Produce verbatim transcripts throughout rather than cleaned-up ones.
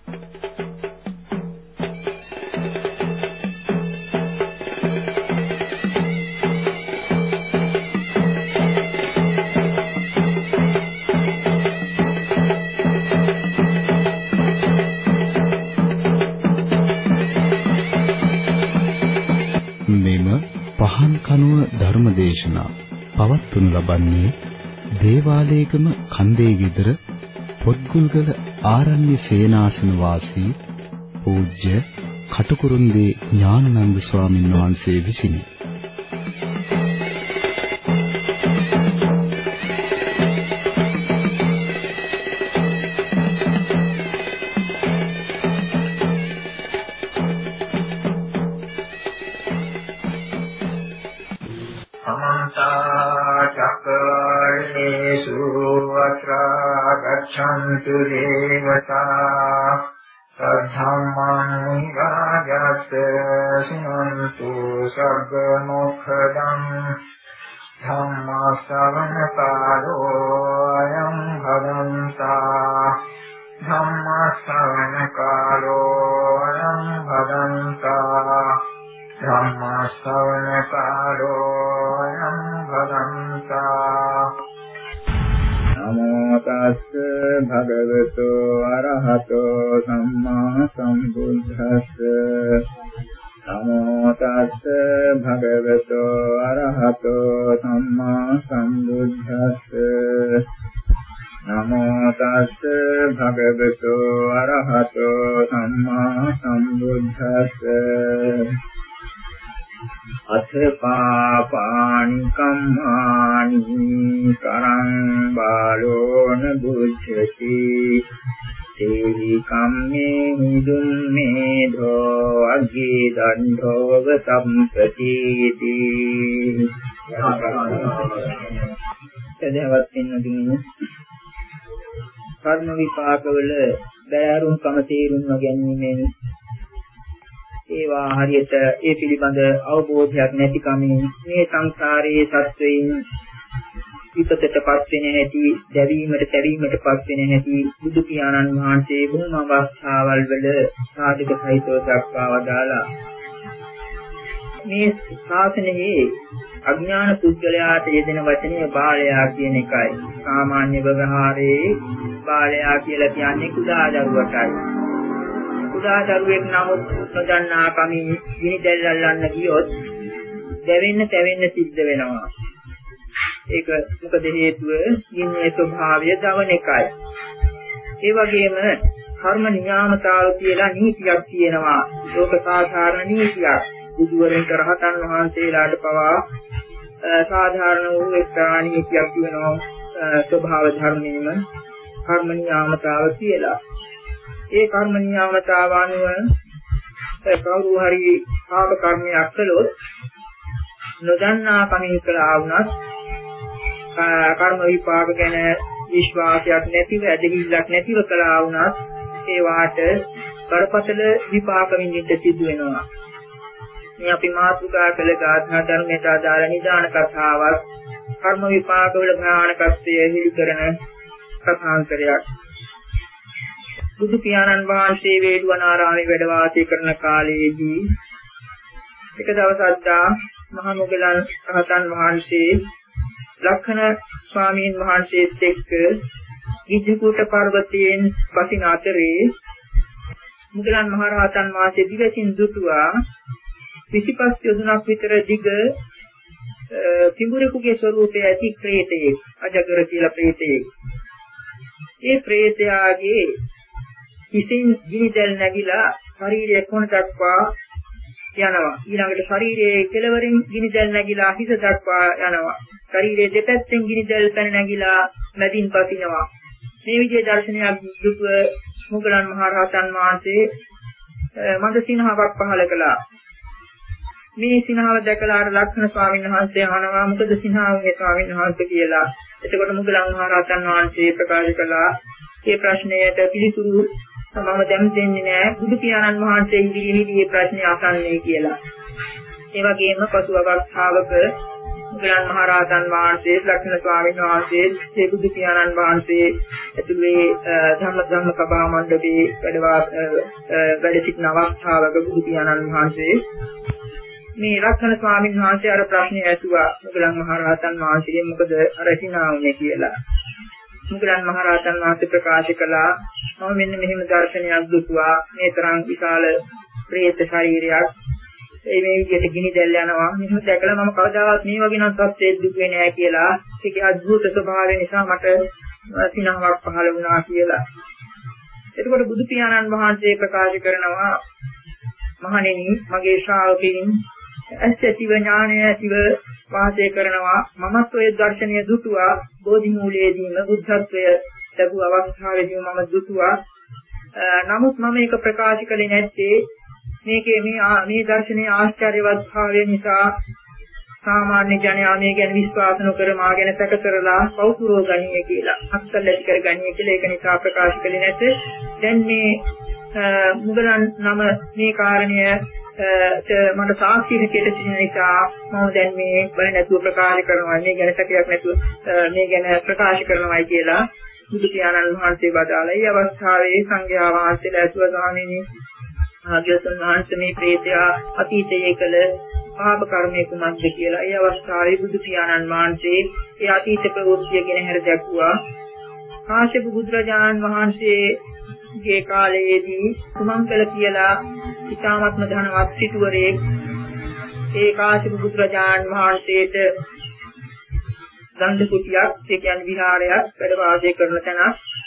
පහන් කනුව ධර්මදේශනා පවත්වනු ලබන්නේ දේවාලයේගම කන්දේ ගෙදර පොත්ගුල්ගල ආරණ්‍ය සේනාසන වාසී පූජ්‍ය කටුකුරුන්දී ඥානানন্দ ස්වාමීන් වහන්සේ විසිනි. गच्छन्तु देवता सद्धम्मं राजस्य शृण्वन्तु सर्वमुखदं धम्मश्रवणकालो अयं भदन्ता धम्मश्रवणकालो अयं भदन्ता धम्मश्रवणकालो अयं भदन्ता नमो तस् भगवतो अरहतो सम्मा सम्बुद्धस्स नमो तस् भगवतो अरहतो सम्मा सम्बुद्धस्स नमो तस् भगवतो अरहतो सम्मा सम्बुद्धस्स अथ पापानि कम्मानि करं बालो न बुध्यति तेहि कम्मे दुम्मेधो अग्गिदण्डो गतम्प्रतीति එදවත් වෙනදින කර්ම විපාකවල බෑරුම් කම තේරුම් ගැනීමෙන් ඒවා හරියට ඒ පිළිබඳ අවබෝධයක් නැති කමින් මේ සංසාරයේ සත්වයින් විපතටපත් වෙන හැටි, දැවීමට, තැවීමටපත් වෙන හැටි බුදු පියාණන් වහන්සේ බොහොම අවස්ථාවල් වල සාධක සහිතව දක්වා වදාලා මේ ශාසනයේ අඥාන පුද්ගලයාට යෙදෙන වචනේ බාලයා කියන එකයි. සාමාන්‍ය ව්‍යවහාරයේ බාලයා කියලා කියන්නේ කුඩා දරුවටයි. කුඩා දරුවෙක් නමුත් නොදන්නා කමින් ගිනි දැල් අල්ලන්න ගියොත් දැවෙන්න තැවෙන්න සිද්ධ වෙනවා. ඒක මොකද හේතුව? ගින්නේ ස්වභාවය දවන එකයි. ඒ වගේම කර්ම නියාමතාව කියලා නීතියක් තියෙනවා. ලෝක සාධාරණ නීතියක්. බුදුවරයන්ට රහතන් වහන්සේලාට පවා සාධාරණ වූ එක්තරා නීතියක් තියෙනවා. ස්වභාව ධර්මයේම කර්ම නියාමතාව කියලා. ඒ කර්ම නියාමතාව අනුව කවුරු හරි පාප කර්මයක් කළොත් නොදන්නා කමින් කළා වුණත් කර්ම විපාක ගැන විශ්වාසයක් නැතිව ඇදහිල්ලක් නැතිව කළා වුණත් ඒ වාට බරපතල විපාක විඳින්න සිදු වෙනවා. මේ අපි මාතෘකා කළ ගාථා ධර්මයට අදාළ නිදාන කතාවක් කර්ම විපාක වල භයානකත්වය හිලි කරන කථාන්තරයක්. බුදු පියාණන් වහන්සේ වේළුවනාරාමේ වැඩ වාසය කරන කාලයේදී එක දවසක් මහා මොග්ගලන් රහතන් වහන්සේ ලක්ෂණ ස්වාමීන් වහන්සේත් එක්ක ගිජ්ජකූට පර්වතයෙන් පසින අතරේ මොග්ගලන් මහ රහතන් වහන්සේ දිවසින් දුටුවා විසිපස් යොදුනක් විතර දිග පිඹුරෙකුගේ ස්වරූපයේ ඇති ප්‍රේතයෙක්, අජගර කියලා ප්‍රේතයෙක්. ඒ ප්‍රේතයාගේ හිසින් ගිනිදැල් නැගිලා ශරීරය කොන දක්වා යනවා. ඊළඟට ශරීරයේ කෙළවරින් ගිනිදැල් නැගිලා හිස දක්වා යනවා. ශරීරයේ දෙපැත්තෙන් ගිනිදැල් පැන නැගිලා මැදින් පසිනවා. මේ විදිහේ දර්ශනයක් දුටුව මොග්ගලන් මහ රහතන් වහන්සේ මන්ද සිනහවක් පහල කළා. මේ සිනහව දැකලා අර ලක්ෂණ ස්වාමීන් වහන්සේ අහනවා මොකද සිනහවගේ ස්වාමීන් වහන්සේ කියලා. එතකොට මොග්ගලන් මහ රහතන් වහන්සේ ප්‍රකාශ කළා මේ ප්‍රශ්නයට පිළිතුරු මම දැන් දෙන්නේ නැහැ. බුදු පියාණන් වහන්සේ ඉදිරියේදී මේ ප්‍රශ්නේ අසන්නේ කියලා. ඒ වගේම පසු අවස්ථාවක මුගලන් මහරහතන් වහන්සේ, ලක්ෂ්මණ ස්වාමීන් වහන්සේ, ඒ බුදු පියාණන් වහන්සේ ඇතුළේ ධම්ම ධම්ම සභා මණ්ඩපයේ වැඩ වැඩ සිටින අවස්ථාවක බුදු පියාණන් වහන්සේ මේ ලක්ෂ්මණ ස්වාමීන් වහන්සේ අර ප්‍රශ්නේ ඇසුවා මුගලන් මහරහතන් වහන්සේගෙන් මොකද අර හිනාවුනේ කියලා. මුගලන් මහරහතන් වහන්සේ ප්‍රකාශ කළා මම මෙන්න මෙහෙම දර්ශනයක් දුටුවා මේ තරම් විශාල ප්‍රේත ශරීරයක් ඒ මේ විදිහට ගිනි දැල් යනවා මෙහෙම දැකලා මම කවදාවත් මේ වගේ නම් තත්ත්වයක් දුන්නේ නැහැ කියලා ඒකේ අద్భుත ස්වභාවය නිසා මට සිනහවක් පහළ වුණා කියලා. එතකොට බුදු පියාණන් වහන්සේ ප්‍රකාශ කරනවා මහණෙනි මගේ ශ්‍රාවකයන් ඇසතිව ඥානය ඇතිව වාසය කරනවා මමත් ඔය දර්ශනීය දුටුවා බෝධි මූලයේදීම බුද්ධත්වය ලැබුව අවස්ථාවේදී මම දුටුවා. නමුත් මම ඒක ප්‍රකාශ කළේ නැත්තේ මේකේ මේ මේ දර්ශනීය ආශ්චර්යවත් භාවය නිසා සාමාන්‍ය ජනයා මේ ගැන විශ්වාස නොකර මා ගැන සැක කරලා පෞතුරෝ ගණීය කියලා අත්දැක කර ගණීය කියලා ඒක නිසා ප්‍රකාශ කළේ නැත. දැන් මේ මුගලන් නම මේ කාරණය මට සාක්ෂි විදියට සිටින නිසා මම දැන් මේ බය නැතුව ප්‍රකාශ කරනවා මේ ගැන සැකයක් නැතුව මේ ගැන ප්‍රකාශ කරනවායි කියලා බුදු පියාණන් වහන්සේ වදාළා. මේ අවස්ථාවේ සංඝයා වහන්සේලා ඇතුව ගාමිනී ආග්‍යසන් වහන්සේ මේ ප්‍රේතයා අතීතයේ කළ පාප කර්මයේ කුමක්ද කියලා. ඒ අවස්ථාවේ බුදු පියාණන් වහන්සේ ඒ අතීත ප්‍රවෘත්තිය ගැන හැර දැක්වුවා. කාශ්‍යප බුදුරජාණන් වහන්සේගේ කාලයේදී සුමංගල කියලා ඉතාමත්ම ධනවත් සිටුවරේ ඒ කාශ්‍යප බුදුරජාණන් වහන්සේට ගන්ධ කුටියක් ඒ කියන්නේ විහාරයක් වැඩ වාසය කරන තැන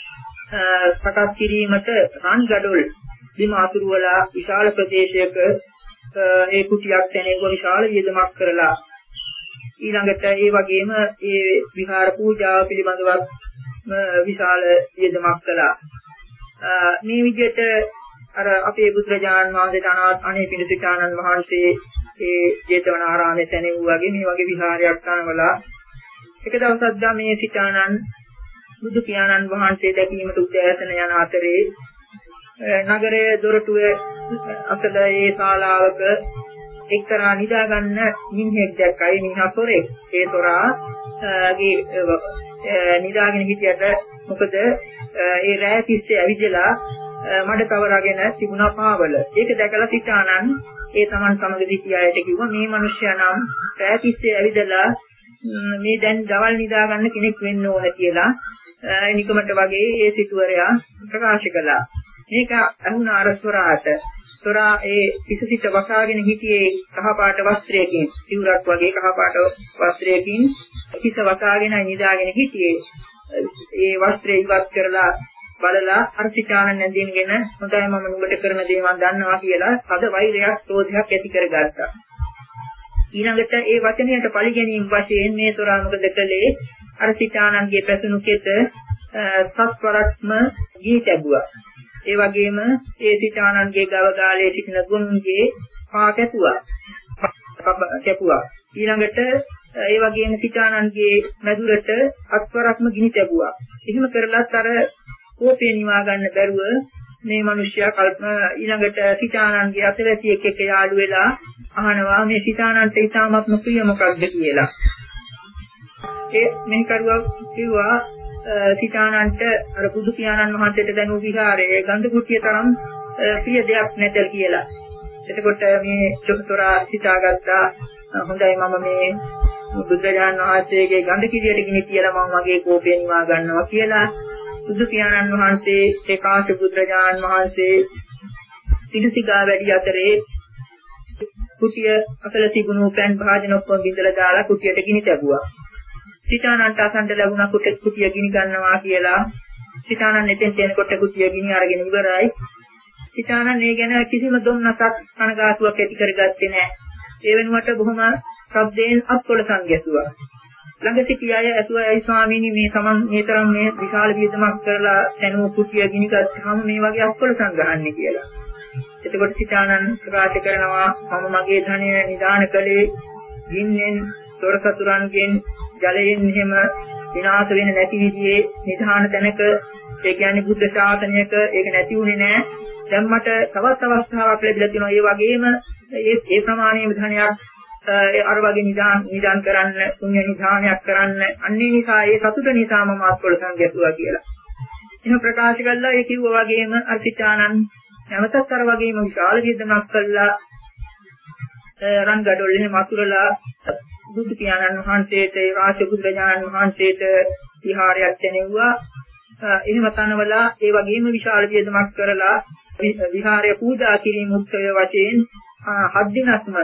සකස් කිරීමට රන් ගඩොල් බිම අතුරුවලා විශාල ප්‍රදේශයක ඒ කුටියක් තැනෙක විශාල වියදමක් කරලා ඊළඟට ඒ වගේම ඒ විහාර පූජාව පිළිබඳව විශාල වියදමක් කළා. මේ විදිහට අර අපේ බුදුරජාණන් වහන්සේට අනේ පිණිසිතානන් වහන්සේ ඒ ජේතවනාරාමයේ තැනෙව් වගේ මේ වගේ විහාරයක් තනවලා එක දවසක් දා මේ සිතානන් බුදු පියාණන් වහන්සේ දැකීමට උදෑසන යන අතරේ නගරයේ දොරටුවේ අසල ඒ ශාලාවක එක්තරා නිදා ගන්න මිනිහෙක් දැක්කයි. මිනිහා සොරෙක්. ඒ සොරා ගේ නිදාගෙන හිටියට මොකද ඒ රෑ තිස්සේ ඇවිදලා මඩ කවරගෙන තිබුණා පාවල. ඒක දැකලා සිතානන් ඒ Taman සමග සිටි අයට කිව්වා මේ මිනිහයා නම් රෑ තිස්සේ ඇවිදලා මේ දැන් දවල් නිදා ගන්න කෙනෙක් වෙන්න ඕන කියලා නිකමට වගේ ඒ සිටුවරයා ප්‍රකාශ කළා. මේක අහුණා අර සොරාට. සොරා ඒ පිසසිට වසාගෙන හිටියේ කහපාට වස්ත්‍රයකින්, සිවුරක් වගේ කහපාට වස්ත්‍රයකින් පිස වසාගෙන නිදාගෙන හිටියේ. ඒ වස්ත්‍රය ඉවත් කරලා බලලා අර සිතානන් නැඳින්ගෙන හොඳයි මම නුඹට කරන දේ මම දන්නවා කියලා සද වෛරයක් ක්‍රෝධයක් ඇති කරගත්තා. ඊළඟට ඒ වචනයට පරිගැනීම් වශයෙන් මේ සොරා මොකද කළේ? අර සිතානන්ගේ පැසුණු කෙත සත්වරක්ම ගිහි තැබුවා. ඒ වගේම ඒ සිතානන්ගේ ගව ගාලේ සිටින ගුණුන්ගේ පා කැපුවා. කැපුවා. ඊළඟට ඒ වගේම සිතානන්ගේ මැදුරට අත්වරක්ම ගිනි තැබුවා. එහෙම කරලත් අර කෝපය නිවා ගන්න බැරුව මේ මිනිස්සයා කල්පනා ඊළඟට සිතානන්ගේ අතවැසියෙක් එක්ක යාළු වෙලා අහනවා මේ සිතානන්ට ඊටාත්ම ප්‍රිය මොකක්ද කියලා. ඒ මේ කරුවා කිව්වා සිතානන්ට අර බුදු පියාණන් වහන්සේට දැනු විහාරයේ ගන්ධ කුට්ටිය තරම් ප්‍රිය දෙයක් නැතල් කියලා. එතකොට මේ චොක්තරා සිතාගත්තා හොඳයි මම මේ බුදුරජාණන් වහන්සේගේ ගන්ධ කිරියට ගිනි තියලා මම මගේ කෝපය නිවා ගන්නවා කියලා බුදු පියාණන් වහන්සේ ඒ කාශ්‍යප බුදුරජාණන් වහන්සේ පිළිසිගා වැඩි අතරේ කුටිය අසල තිබුණු පෑන් භාජන ඔක්කොම බිඳලා දාලා කුටියට ගිනි තැබුවා. සිතානන්ට අසන්න ලැබුණා කුටිය ගිනි ගන්නවා කියලා. සිතානන් එතෙන් තැනකොට කුටිය ගිනි අරගෙන ඉවරයි. සිතානන් මේ ගැන කිසිම දුම්නසක් කනගාටුවක් ඇති කරගත්තේ නැහැ. ඒ වෙනුවට බොහොම ශබ්දයෙන් අත්කොලසන් ගැසුවා. ළඟ සිටි අය ඇතුළයි ස්වාමීනි මේ තමන් මේ තරම් මේ විශාල වියදමක් කරලා තැනුව කුටිය ගිනි ගත්තාම මේ වගේ අත්කොලසන් ගහන්නේ කියලා. එතකොට සිතානන් ප්‍රකාශ කරනවා මම මගේ ධනය නිදාන කළේ ගින්නෙන් තොර සතුරන්ගෙන් ජලයෙන් එහෙම විනාශ වෙන්නේ නැති විදිහේ නිධාන තැනක ඒ කියන්නේ බුද්ධ ශාසනයක ඒක නැති වුණේ නැහැ. දැන් මට තවත් අවස්ථාවක් ලැබිලා තියෙනවා. ඒ වගේම ඒ ඒ ප්‍රමාණයේ ධනයක් අර වගේ නිදාන් නිදාන් කරන්න පුණ්‍ය නිධානයක් කරන්න අන්නේ නිසා ඒ සතුට නිසා මම අත්වල සංගැතුවා කියලා. එහෙම ප්‍රකාශ කළා. ඒ කිව්වා වගේම අර්ථිතානන් නැවතත් අර වගේම විශාල වියදමක් කළා. රන් ගඩොල්ලේ මතුරලා බුදු පියාණන් වහන්සේට රාජ බුදුරජාණන් වහන්සේට විහාරයක් දැනෙව්වා. එහෙම තනවලා ඒ වගේම විශාල වියදමක් කරලා විහාරය පූජා කිරීම උත්සවය වශයෙන් හත් දිනක්ම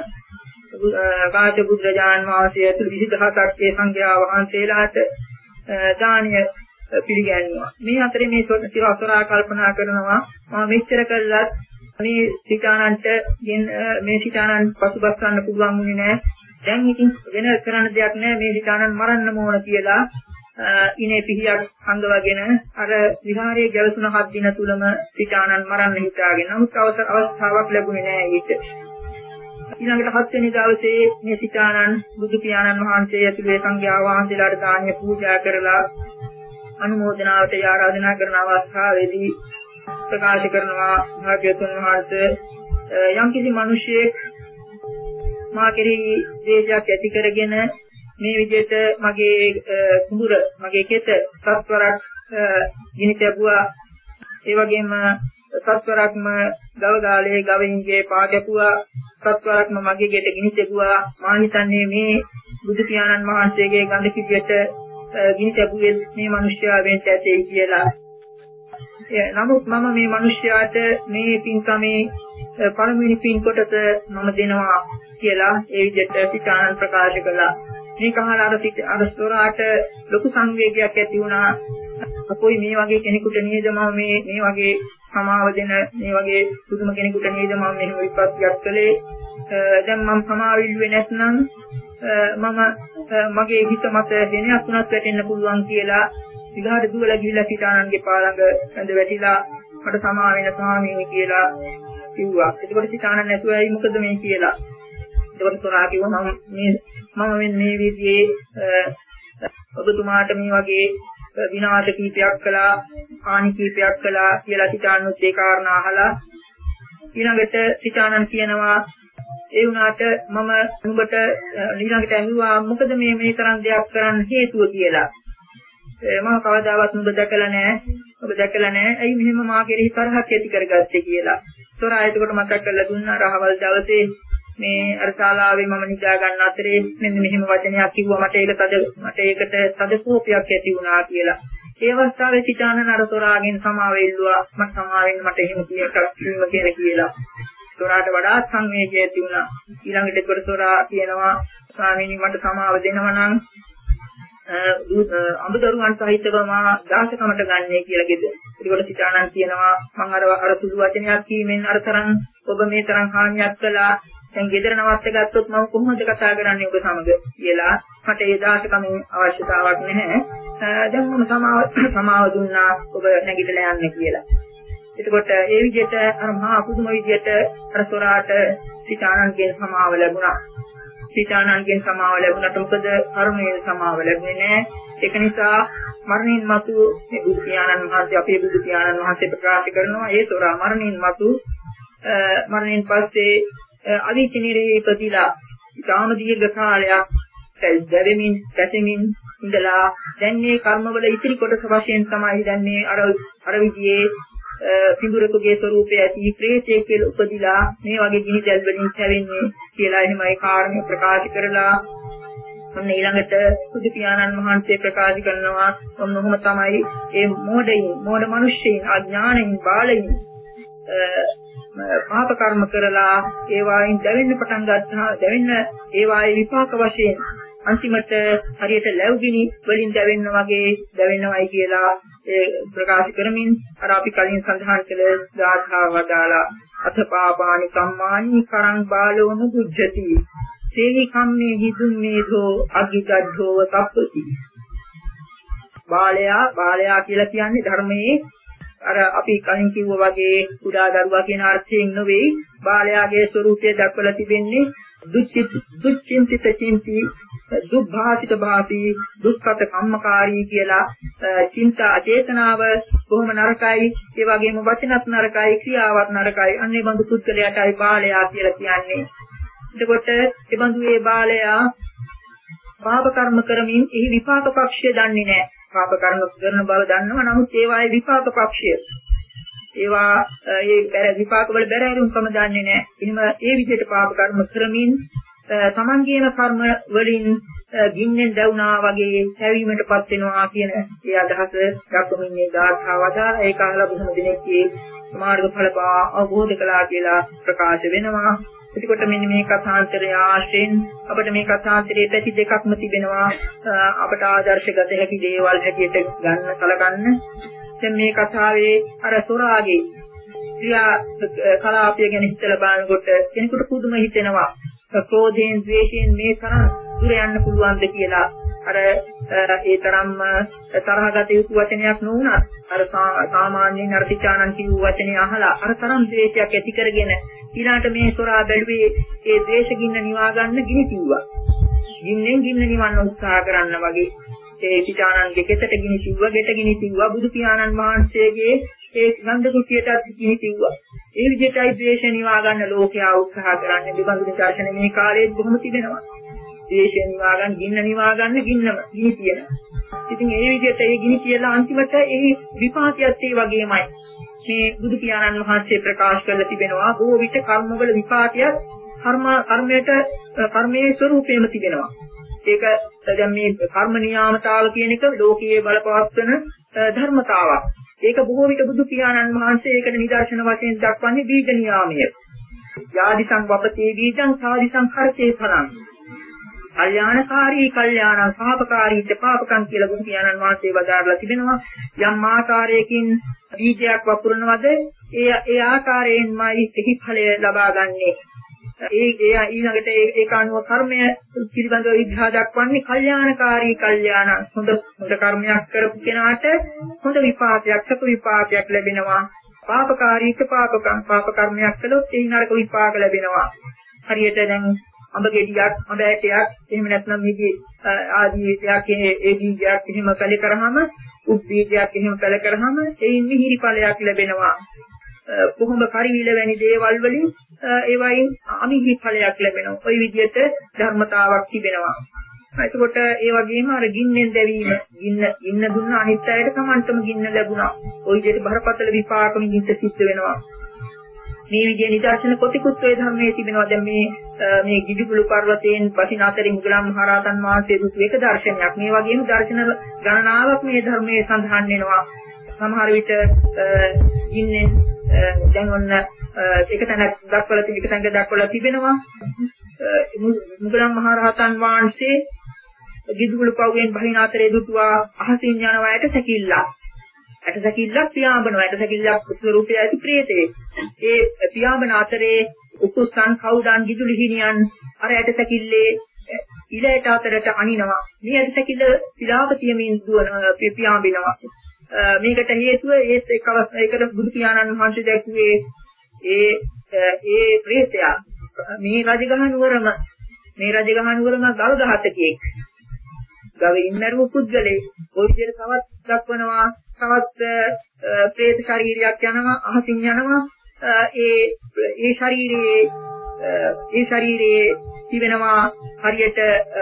රාජ බුදුරජාණන් වහන්සේ ඇතුළු විසි දහසක් ඒ සංඝයා වහන්සේලාට දානීය පිළිගැන්වුවා. මේ අතරේ මේ සිරසරා කල්පනා කරනවා මම මෙච්චර කළත් මේ සිතානන්ට මේ සිතානන් පසුබස්සන්න පුළුවන් වුණේ නැහැ. දැන් ඉතින් වෙන කරන්න දෙයක් නැහැ. මේ සිතානන් මරන්න ඕන කියලා ඉනේ පිහියක් අංගවගෙන අර විහාරයේ ගැවසුන හත් දින තුලම සිතානන් මරන්න හිතාගෙන නමුත් අවස්ථාවක් ලැබුණේ නැහැ ඊට. ඊළඟට හත් වෙනි දවසේ මේ සිතානන් බුදු පියාණන් වහන්සේ ඇතුළේ සංඝයා වහන්සේලාට දානීය පූජා කරලා අනුමෝදනාවට ආරාධනා කරන අවස්ථාවේදී ප්‍රකාශ කරනවා භාග්‍යවතුන් වහන්සේ යම්කිසි මිනිසෙක් මා කෙරෙහි දේශයක් ඇති කරගෙන මේ විදිහට මගේ කුඹුර මගේ කෙත සත්වරක් ගිනි තැබුවා. ඒ වගේම සත්වරක්ම ගව ගාලේ ගවයින්ගේ පා කැපුවා. සත්වරක්ම මගේ ගෙට ගිනි තැබුවා. මා හිතන්නේ මේ බුදු පියාණන් වහන්සේගේ ගඳ කිවියට ගිනි තැබුවේ මේ මිනිස්යා වෙන්න ඇතේ කියලා. නමුත් මම මේ මිනිස්යාට මේ පින්කමේ පළමුවෙනි පින් කොටස මම දෙනවා කියලා ඒ විදිහට සිතානන් ප්‍රකාශ කළා. මේ කහලා අර සිට අර ස්වරාට ලොකු සංවේගයක් ඇති වුණා. අපොයි මේ වගේ කෙනෙකුට නේද මම මේ මේ වගේ සමාව දෙන මේ වගේ පුදුම කෙනෙකුට නේද මම මෙහෙම විපත්තියක් කළේ. දැන් මම සමාවිල්ුවේ නැත්නම් මම මගේ හිත මත දෙනයක් තුනක් වැටෙන්න පුළුවන් කියලා විගාඩ දුවලා ගිහිල්ලා සිතානන්ගේ පාළඟ ඇඳ වැටිලා මට සමා වෙන ස්වාමීනි කියලා කිව්වා. එතකොට සිතානන් නැතුව ඇයි මොකද මේ කියලා. එතකොට සොරා කිව්වා මම මේ මම මේ විදිහේ ඔබතුමාට මේ වගේ විනාශ කීපයක් කළා, හානි කීපයක් කළා කියලා සිතානුත් ඒ කාරණා අහලා ඊළඟට සිතානන් කියනවා ඒ වුණාට මම උඹට ඊළඟට ඇහුවා මොකද මේ මේ තරම් දෙයක් කරන්න හේතුව කියලා. මම කවදාවත් උඹ දැකලා නැහැ. ඔබ දැකලා නැහැ. ඇයි මෙහෙම මා කෙරෙහි තරහක් ඇති කරගත්තේ කියලා. සොරා එතකොට මතක් කරලා දුන්නා රහවල් දවසේ මේ අර ශාලාවේ මම නිදා ගන්න අතරේ මෙන්න මෙහෙම වචනයක් කිව්වා මට ඒක තද මට ඒකට තද කෝපයක් ඇති වුණා කියලා. ඒ අවස්ථාවේ සිතානන් අර සොරාගෙන් සමාව ඉල්ලුවා. මට සමාව වෙන්න මට එහෙම කියන්න කියලා. සොරාට වඩා සංවේගය ඇති වුණා. ඊළඟට ඒකට සොරා කියනවා ස්වාමීනි මට සමාව දෙනවා නම් අඹදරුවන් සහිතව මා දාසකමට ගන්නයි කියලා කිව්ද. ඒකට සිතානන් කියනවා මම අර අර සුළු වචනයක් කීමෙන් අර තරම් ඔබ මේ තරම් හානියක් කළා. දැන් ගෙදර නවත්ත ගත්තොත් මම කොහොමද කතා කරන්නේ ඔබ සමග කියලා. මට ඒ දාසකමේ අවශ්‍යතාවක් නැහැ. දැන් මම සමාව සමාව දුන්නා ඔබ නැගිටලා යන්න කියලා. එතකොට ඒ විදිහට අර මහා පුදුම විදිහට අර සොරාට සිතානන්ගෙන් සමාව ලැබුණා. සිතානන්ගෙන් සමාව ලැබුණාට මොකද කර්මයේ සමාව ලැබුණේ නැහැ. ඒක නිසා මරණින් මතු මේ බුදු පියාණන් වහන්සේ අපේ බුදු පියාණන් වහන්සේ ප්‍රකාශ කරනවා ඒ සොරා මරණින් මතු මරණින් පස්සේ අවිචිනිරේ ඉපදිලා ඊටාම දීර්ඝ කාලයක් දැවෙමින් දැසෙමින් ඉඳලා දැන් මේ කර්මවල ඉතිරි කොටස වශයෙන් තමයි දැන් මේ අර අර විදිහේ පිඹුරකගේ ස්වરૂපය ඇති ප්‍රේතයෙක් කියලා උපදිලා මේ වගේ ගිනි දැල් වලින් හැවෙන්නේ කියලා එහෙමයි කාරණේ ප්‍රකාශ කරලා ඔන්න ඊළඟට බුදු පියාණන් වහන්සේ ප්‍රකාශ කරනවා ඔන්න ඔහොම තමයි මේ මෝඩයින් මෝඩ මිනිස්සුන් අඥානයින් බාලයින් පාප කර්ම කරලා ඒ වයින් දැවෙන්න පටන් ගන්නවා. දැවෙන්න ඒ වායේ විපාක වශයෙන් අන්තිමට හරියට ලැබුගිනි වලින් දැවෙන්න වගේ දැවෙනවයි කියලා ඒ ප්‍රකාශ කරමින් අර අපි කලින් සඳහන් කළ ගාථා වදාලා අතපාපානි කම්මානි කරං බාලෝ නුජ්ජති සේහි කම්මේ හිදුන් මේධෝ අග්ගිගද්ධෝව තප්පති. බාලයා බාලයා කියලා කියන්නේ ධර්මයේ අර අපි කලින් කිව්වා වගේ කුඩා දරුවා කියන අර්ථයෙන් නෙවෙයි බාලයාගේ ස්වરૂපය දක්වලා තිබෙන්නේ දුච්චිත දුච්චින්තිත චින්ති දුක්භාසිත භාති දුක්ඛත කම්මකාරී කියලා චින්තා චේතනාව කොහොම නරකයි ඒ වගේම වචනත් නරකයි ක්‍රියාවත් නරකයි අන්නේ බඳු පුද්ගලයාටයි බාලයා කියලා කියන්නේ. එතකොට ඒ බඳු ඒ බාලයා පාප කර්ම කරමින් එහි විපාක පක්ෂය දන්නේ නැහැ. පාප කර්ම කරන බව දන්නවා. නමුත් ඒවායේ විපාක පක්ෂය ඒවා ඒ විපාක වල බැරෑරුම්කම දන්නේ නැහැ. එහෙම ඒ විදිහට පාප කර්ම කරමින් තමන්ගේම කර්ම වලින් ගින්නෙන් දැවුනා වගේ හැවීමටපත් වෙනවා කියන ඒ අදහස දක්වමින් මේ ගාථාවදා ඒ කාල බොහෝ දෙනෙක්ගේ මාර්ගඵල අවබෝධ කළා කියලා ප්‍රකාශ වෙනවා. එතකොට මෙන්න මේ කථාන්තරය ආශ්‍රයෙන් අපිට මේ කථාන්තරයේ පැති දෙකක්ම තිබෙනවා. අපට ආදර්ශගත හැකි දේවල් හැටියට ගන්න කලගන්න. දැන් මේ කතාවේ අර සොරාගේ ක්‍රියා කලාපය ගැන හිතලා බලනකොට කෙනෙකුට පුදුම හිතෙනවා. ක්‍රෝධයෙන් ද්වේෂයෙන් මේ තරම් දුර යන්න පුළුවන්ද කියලා. අර ඒ තරම්ම තරහගත යුතු වචනයක් නොවුණත් අර සාමාන්‍යයෙන් අර පිටානන් කියු වචනේ අහලා අර තරම් ද්වේෂයක් ඇති කරගෙන ඊළාට මේ සොරා බැලුවේ ඒ ද්වේෂ ගින්න නිවා ගන්න ගිනි කිව්වා. ගින්නෙන් ගින්න නිවන්න උත්සාහ කරන්න වගේ ඒ පිටානන්ගේ කෙතට ගිනි කිව්වා, ගෙට ගිනි කිව්වා, බුදු පියාණන් වහන්සේගේ ඒ ගන්ධ කුටියටත් ගිනි කිව්වා. ඒ විදිහටයි ද්වේෂ නිවා ගන්න ලෝකයා උත්සාහ කරන්නේ. දෙබඳු දර්ශන මේ කාලේත් බොහොම තිබෙනවා. ද්වේෂ නිවා ගන්න, ගින්න නිවා ගන්න ගින්නම ගිනි තියෙනවා. ඉතින් ඒ විදිහට ඒ ගිනි කියලා අන්තිමට ඒ විපාකයත් ඒ වගේමයි. මේ බුදු පියාණන් වහන්සේ ප්‍රකාශ කරලා තිබෙනවා බොහෝ විට කර්මවල විපාකයක් කර්ම කර්මයට කර්මයේ ස්වરૂපයම තිබෙනවා. ඒක දැන් මේ කර්ම නියාමතාව කියන එක ලෝකයේ බලපවත්වන ධර්මතාවක්. ඒක බොහෝ විට බුදු පියාණන් වහන්සේ ඒකට නිදර්ශන වශයෙන් දක්වන්නේ බීජ නියාමය. යාදිසං වපතේ බීජං සාදිසං කරතේ පරං. කල්යාණකාරී කල්යාණ පාපකාරී පාපකම් කියලා බුදු පියාණන් වහන්සේ වදාරලා තිබෙනවා. යම් ආකාරයකින් බීජයක් වපුරනවද ඒ ඒ ආකාරයෙන්මයි එහි ඵලය ලබා ගන්නේ. ඒ ඒ ඊළඟට ඒක අනුව කර්මය පිළිබඳව විග්‍රහ දක්වන්නේ කල්යාණකාරී කල්යාණ හොඳ හොඳ කර්මයක් කරපු කෙනාට හොඳ විපාකයක් සප විපාකයක් ලැබෙනවා. පාපකාරී පාපකම් පාප කර්මයක් කළොත් ඒ නරක විපාක ලැබෙනවා. හරියට දැන් අඹ ගෙඩියක් අඹ ඇටයක් එහෙම නැත්නම් මේකේ ආදී දෙයක් ඒ බීජයක් එහෙම කලේ කරාම උත් බීජයක් එහෙම කල කරාම එයින් මිහිරි ඵලයක් ලැබෙනවා. කොහොම පරිවිල වැනි දේවල් වලින් ඒවයින් අමිහිරි ඵලයක් ලැබෙනවා. ওই විදිහට ධර්මතාවක් තිබෙනවා. එතකොට ඒ වගේම අර ගින්නෙන් දැවීම ගින්න ගින්න දුන්න අනිත් අයට Tamanටම ගින්න ලැබුණා. ওই විදිහට බරපතල විපාක විඳින්න සිද්ධ වෙනවා. මේ විදිහේ නිදර්ශන කොටිකුත් ඒ ධර්මයේ තිබෙනවා. දැන් මේ මේ ගිජුකුළු පර්වතයෙන් පසින අතරින් මුගලන් මහරහතන් වහන්සේ දුටු එක දර්ශනයක්. මේ වගේම දර්ශන ගණනාවක් මේ ධර්මයේ සඳහන් වෙනවා. සමහර විට ඉන්නේ දැන් ඔන්න එක තැනක් දක්වලා තිබෙන එක තැනක දක්වලා තිබෙනවා. මුගලන් මහරහතන් වහන්සේ ගිජුකුළු පවුවෙන් බහින අතරේ දුටුවා අහසින් යන වයට සැකිල්ලක්. ඇට සැකිල්ලක් පියාඹනවා. ඇට සැකිල්ලක් ස්වරූපය ඇති ප්‍රේතේ. ඒ පියාඹන අතරේ උකුස්සන් කවුඩන් ගිජුලි හිණියන් අර ඇට සැකිල්ලේ ඉලයට අතරට අනිනවා. මේ ඇට සැකිල්ල පිලාපතියමින් දුවන පියාඹිනවා. මේකට හේතුව ඒත් එක් අවස්ථාවකට බුදු පියාණන් වහන්සේ දැක්ුවේ ඒ ඒ ප්‍රේතයා මේ රජගහ නුවරම මේ රජගහ නුවරම ගල් ඝාතකයෙක්. ගවෙන් මරුව පුද්ගලෙක්. ওই විදිහට තවත් දක්වනවා. තවත් ප්‍රේත ශරීරයක් යනවා අහසින් යනවා. ඒ ඒ ශරීරයේ ඒ ශරීරයේ තිබෙනවා හරියට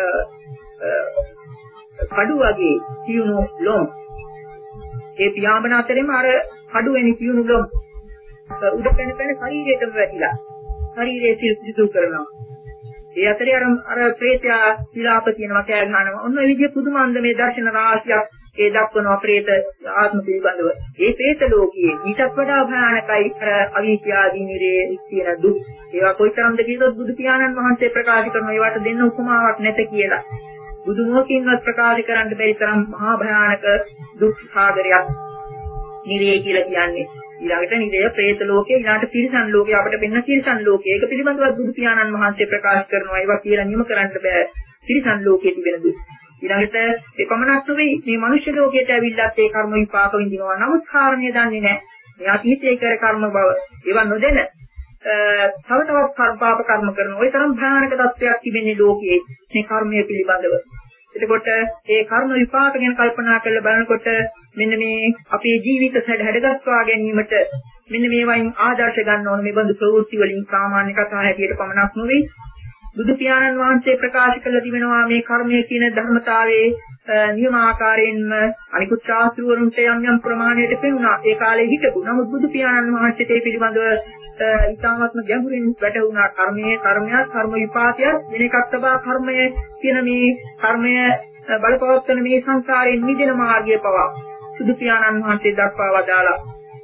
කඩු වගේ තියුණු ලොම්. ඒ පියාඹන අතරෙම අර කඩු වෙනි තියුණු ලොම් උඩ පැන පැන ශරීරයටම වැටිලා ශරීරයේ සිසිල් කරනවා. ඒ අතරේ අර අර ප්‍රේතයා විලාප කියනවා කෑ ගන්නවා. ඔන්න ඔය විදිහ පුදුමාන්ද මේ දර්ශන රාශියක් ඒ දක්වනවා ප්‍රේත ආත්ම පිළිබඳව. ඒ ප්‍රේත ලෝකයේ ඊටත් වඩා භයානකයි අර අවීච ආදී නිරේ තියෙන දුක්. ඒවා කොයිතරම්ද කියතොත් බුදු පියාණන් වහන්සේ ප්‍රකාශ කරන ඒවට දෙන්න උපමාවක් නැත කියලා. බුදු මොහොතින්වත් ප්‍රකාශ කරන්න බැරි තරම් මහා භයානක දුක් සාගරයක් නිරේ කියලා කියන්නේ. ඊළඟට නිරය പ്രേත ලෝකේ ඊළඟට තිරිසන් ලෝකේ අපිට වෙන්න තිරිසන් ලෝකේ. ඒක පිළිබඳව බුදු පියාණන් වහන්සේ ප්‍රකාශ කරනවා. ඒවා කියලා නියම කරන්න බෑ. තිරිසන් ලෝකේ තිබෙන දුක්. ඊළඟට ඒ පමණක් නෙවෙයි මේ මනුෂ්‍ය ලෝකයට ඇවිල්ලත් ඒ කර්ම විපාක විඳිනවා. නමුත් කාරණේ දන්නේ නැහැ. මේ අතීතයේ කර කර්ම බව ඒවා නොදෙන තව තවත් පාප කර්ම කරන ওই තරම් භයානක තත්ත්වයක් තිබෙන්නේ ලෝකයේ මේ කර්මය පිළිබඳව. එතකොට ඒ කර්ම විපාක ගැන කල්පනා කරලා බලනකොට මෙන්න මේ අපේ ජීවිත සැඩ හැඩගස්වා ගැනීමට මෙන්න මේවායින් ආදර්ශ ගන්න ඕන මේ බඳු ප්‍රවෘත්ති වලින් සාමාන්‍ය කතා හැටියට පමණක් නෙවෙයි බුදු පියාණන් වහන්සේ ප්‍රකාශ කළ තිබෙනවා මේ කර්මය කියන ධර්මතාවයේ නියම ආකාරයෙන්ම අනිකුත් ශාස්ත්‍රවරුන්ට යම් යම් ප්‍රමාණයට පෙනුණා. ඒ කාලේ හිටපු. නමුත් බුදු පියාණන් වහන්සේට ඒ පිළිබඳව ඉතාමත්ම ගැඹුරින් වැටහුණා. කර්මයේ කර්මයක්, කර්ම විපාකයක්, වෙන එකක් තබා කර්මය කියන මේ කර්මය බලපවත්වන මේ සංසාරයෙන් මිදෙන මාර්ගය පවා බුදු පියාණන් වහන්සේ දක්වා වදාලා.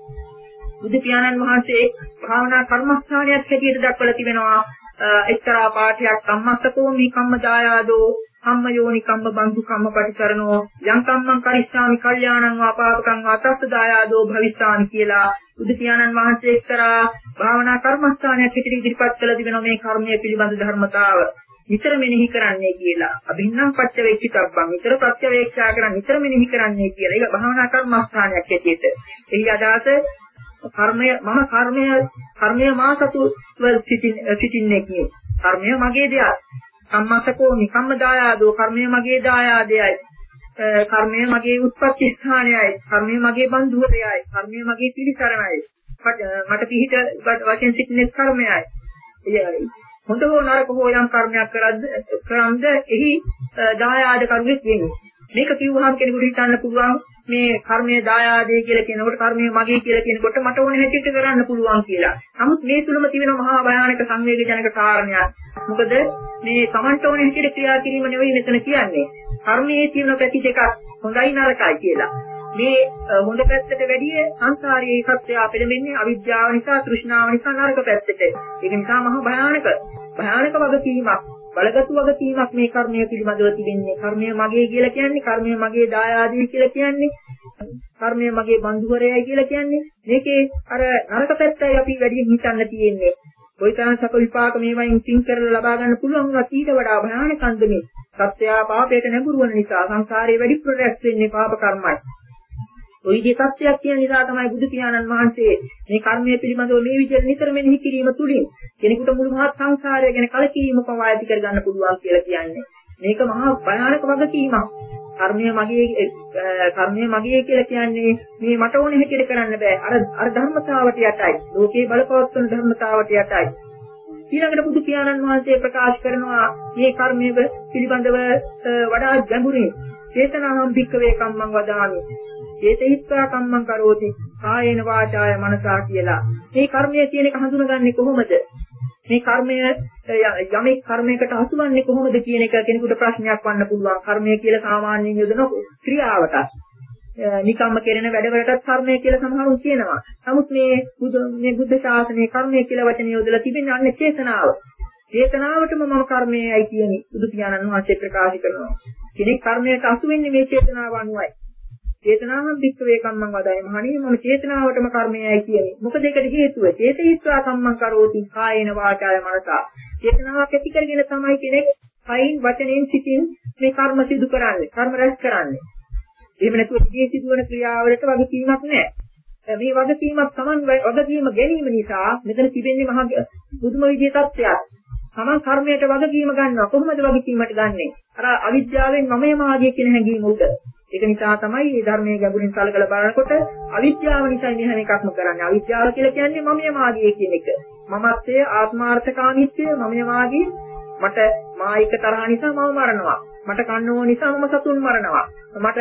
බුදු පියාණන් වහන්සේ භාවනා කර්මස්ථානයක් හැටියට දක්වලා තිබෙනවා. එක්තරා පාඨයක් කම්මස්සකෝ මේ කම්මදායාදෝ කම්ම යෝනි කම්ම බන්දු කම්ම පටිචරණෝ යං කම්මං කරිස්සාමි කල්යාණං වාපාපකං වාතස්ස දායාදෝ භවිස්සාමි කියලා බුදු පියාණන් වහන්සේ එක්තරා භාවනා කර්මස්ථානයක් හැටියට ඉදිරිපත් කළ තිබෙනවා. මේ කර්මය පිළිබඳ ධර්මතාව නිතර මෙනෙහි කරන්නේ කියලා. අභින්නම් පච්චවේක්ෂිතබ්බං නිතර ප්‍රත්‍යවේක්ෂා කරන් නිතර මෙනෙහි කරන්නේ කියලා. ඒක භාවනා කර්මස්ථානයක් හැටියට. එහි අදහස කර්මය මම කර්මය කර්මය මා සතු සිටින්නේ කියේ. කර්මය මගේ දෙයක්. කම්මසකෝ නිකම්ම දායාදෝ කර්මය මගේ දායාදයයි. කර්මය මගේ උත්පත්ති ස්ථානයයි. කර්මය මගේ බන්ධුවරයයි. කර්මය මගේ පිළිසරණයි. මට පිහිට වශයෙන් සිටින්නේ කර්මයයි. එයයි. හොඳ හෝ නරක හෝ යම් කර්මයක් කරද්ද කරන්ද එහි දායාද කරුවෙක් වෙන්නේ. මේක කිව්වහම කෙනෙකුට හිතන්න පුළුවන් මේ කර්මයේ දායාදේ කියලා කියනකොට කර්මය මගේ කියලා කියනකොට මට ඕන හැටියට කරන්න පුළුවන් කියලා. නමුත් මේ තුලම තියෙන මහා භයානක සංවේගජනක කාරණයක්. මොකද මේ Tamanට ඕන හැටියට ක්‍රියා කිරීම නෙවෙයි මෙතන කියන්නේ. කර්මයේ තියෙන පැති දෙකක් හොඳයි නරකයි කියලා. මේ හොඳ පැත්තට වැඩිය සංසාරයේ සත්‍යය පෙළඹෙන්නේ අවිද්‍යාව නිසා, තෘෂ්ණාව නිසා නරක පැත්තට. ඒක නිසා මහා භයානක භයානක වගකීමක්, බලගතු වගකීමක් මේ කර්මය පිළිබඳව තිබෙන්නේ. කර්මය මගේ කියලා කියන්නේ, කර්මය මගේ දායාදී කියලා කියන්නේ, කර්මය මගේ බන්ධුවරයයි කියලා කියන්නේ. මේකේ අර නරක පැත්තයි අපි වැඩියෙන් හිතන්න තියෙන්නේ. කොයිතරම් සක විපාක මේවයින් පින් කරලා ලබා ගන්න පුළුවන් වුණත් ඊට වඩා භයානකන්ද මේ සත්‍යය පාපයට නැඹුරු වන නිසා සංසාරයේ වැඩි ප්‍රොඩක්ට් වෙන්නේ පාප කර්මයි. ওই විදිහේ සත්‍යයක් කියන නිසා තමයි බුදු පියාණන් වහන්සේ මේ කර්මය පිළිබඳව මේ විදිහට නිතර මෙනෙහි කිරීම තුළින් කෙනෙකුට මුළු මහත් සංසාරය ගැන කලකිරීම පවා ඇති කර ගන්න පුළුවන් කියලා කියන්නේ. මේක මහා භයානක වගකීමක්. කර්මය මගේ කර්මය මගේ කියලා කියන්නේ මේ මට ඕන හැටියට කරන්න බෑ. අර අර ධර්මතාවට යටයි. ලෝකේ බලපවත්වන ධර්මතාවට යටයි. ඊළඟට බුදු පියාණන් වහන්සේ ප්‍රකාශ කරනවා මේ කර්මය පිළිබඳව වඩා ගැඹුරින් චේතනාහම් භික්ඛවේ කම්මං වදාමි. චේතයිත්වා කම්මං කරෝති කායේන වාචාය මනසා කියලා. මේ කර්මය කියන එක හඳුනගන්නේ කොහොමද? මේ කර්මය යමෙක් කර්මයකට හසුවන්නේ කොහොමද කියන එක කෙනෙකුට ප්‍රශ්නයක් වන්න පුළුවන්. කර්මය කියලා සාමාන්‍යයෙන් යොදන ක්‍රියාවට නිකම්ම කෙරෙන වැඩවලටත් කර්මය කියලා සමහරුන් කියනවා. නමුත් මේ බුදු මේ බුද්ධ ශාසනයේ කර්මය කියලා වචනය යොදලා තිබෙන්නේ අන්නේ චේතනාව. චේතනාවටම මම කර්මයයි කියන්නේ බුදු පියාණන් වහන්සේ ප්‍රකාශ කරනවා. කෙනෙක් කර්මයට අසු වෙන්නේ මේ චේතනාව අනුවයි. චේතනාවම් භික්ඛවේ කම්මං වදායි මහණෙනි මම චේතනාවටම කර්මයයි කියන්නේ. මොකද ඒකට හේතුව චේතයිත්වා කම්මං කරෝති කායේන වාචාය මනසා. චේතනාවක් ඇති කරගෙන තමයි කෙනෙක් කයින් වචනෙන් සිතින් මේ කර්ම සිදු කරන්නේ. කර්ම රැස් කරන්නේ. එහෙම නැතුව ඉදී සිදුවන ක්‍රියාවලට වගකීමක් නැහැ. මේ වගකීමක් Taman වගකීම ගැනීම නිසා මෙතන තිබෙන්නේ මහා බුදුම විදියේ තත්ත්වයක්. Taman කර්මයට වගකීම ගන්නවා. කොහොමද වගකීමට ගන්නෙ? අර අවිද්‍යාවෙන් මමය මාගේ කියන හැඟීම උඩ. ඒක නිසා තමයි මේ ධර්මයේ ගැඹුරින් සලකලා බලනකොට අවිද්‍යාව නිසා මේ හැම එකක්ම කරන්නේ. අවිද්‍යාව කියලා කියන්නේ මමය මාගේ කියන එක. මමත්වයේ ආත්මාර්ථකාමීත්වය මමය මාගේ මට මායික තරහ නිසා මම මරනවා. මට කන්නෝ නිසා මම සතුන් මරනවා. මට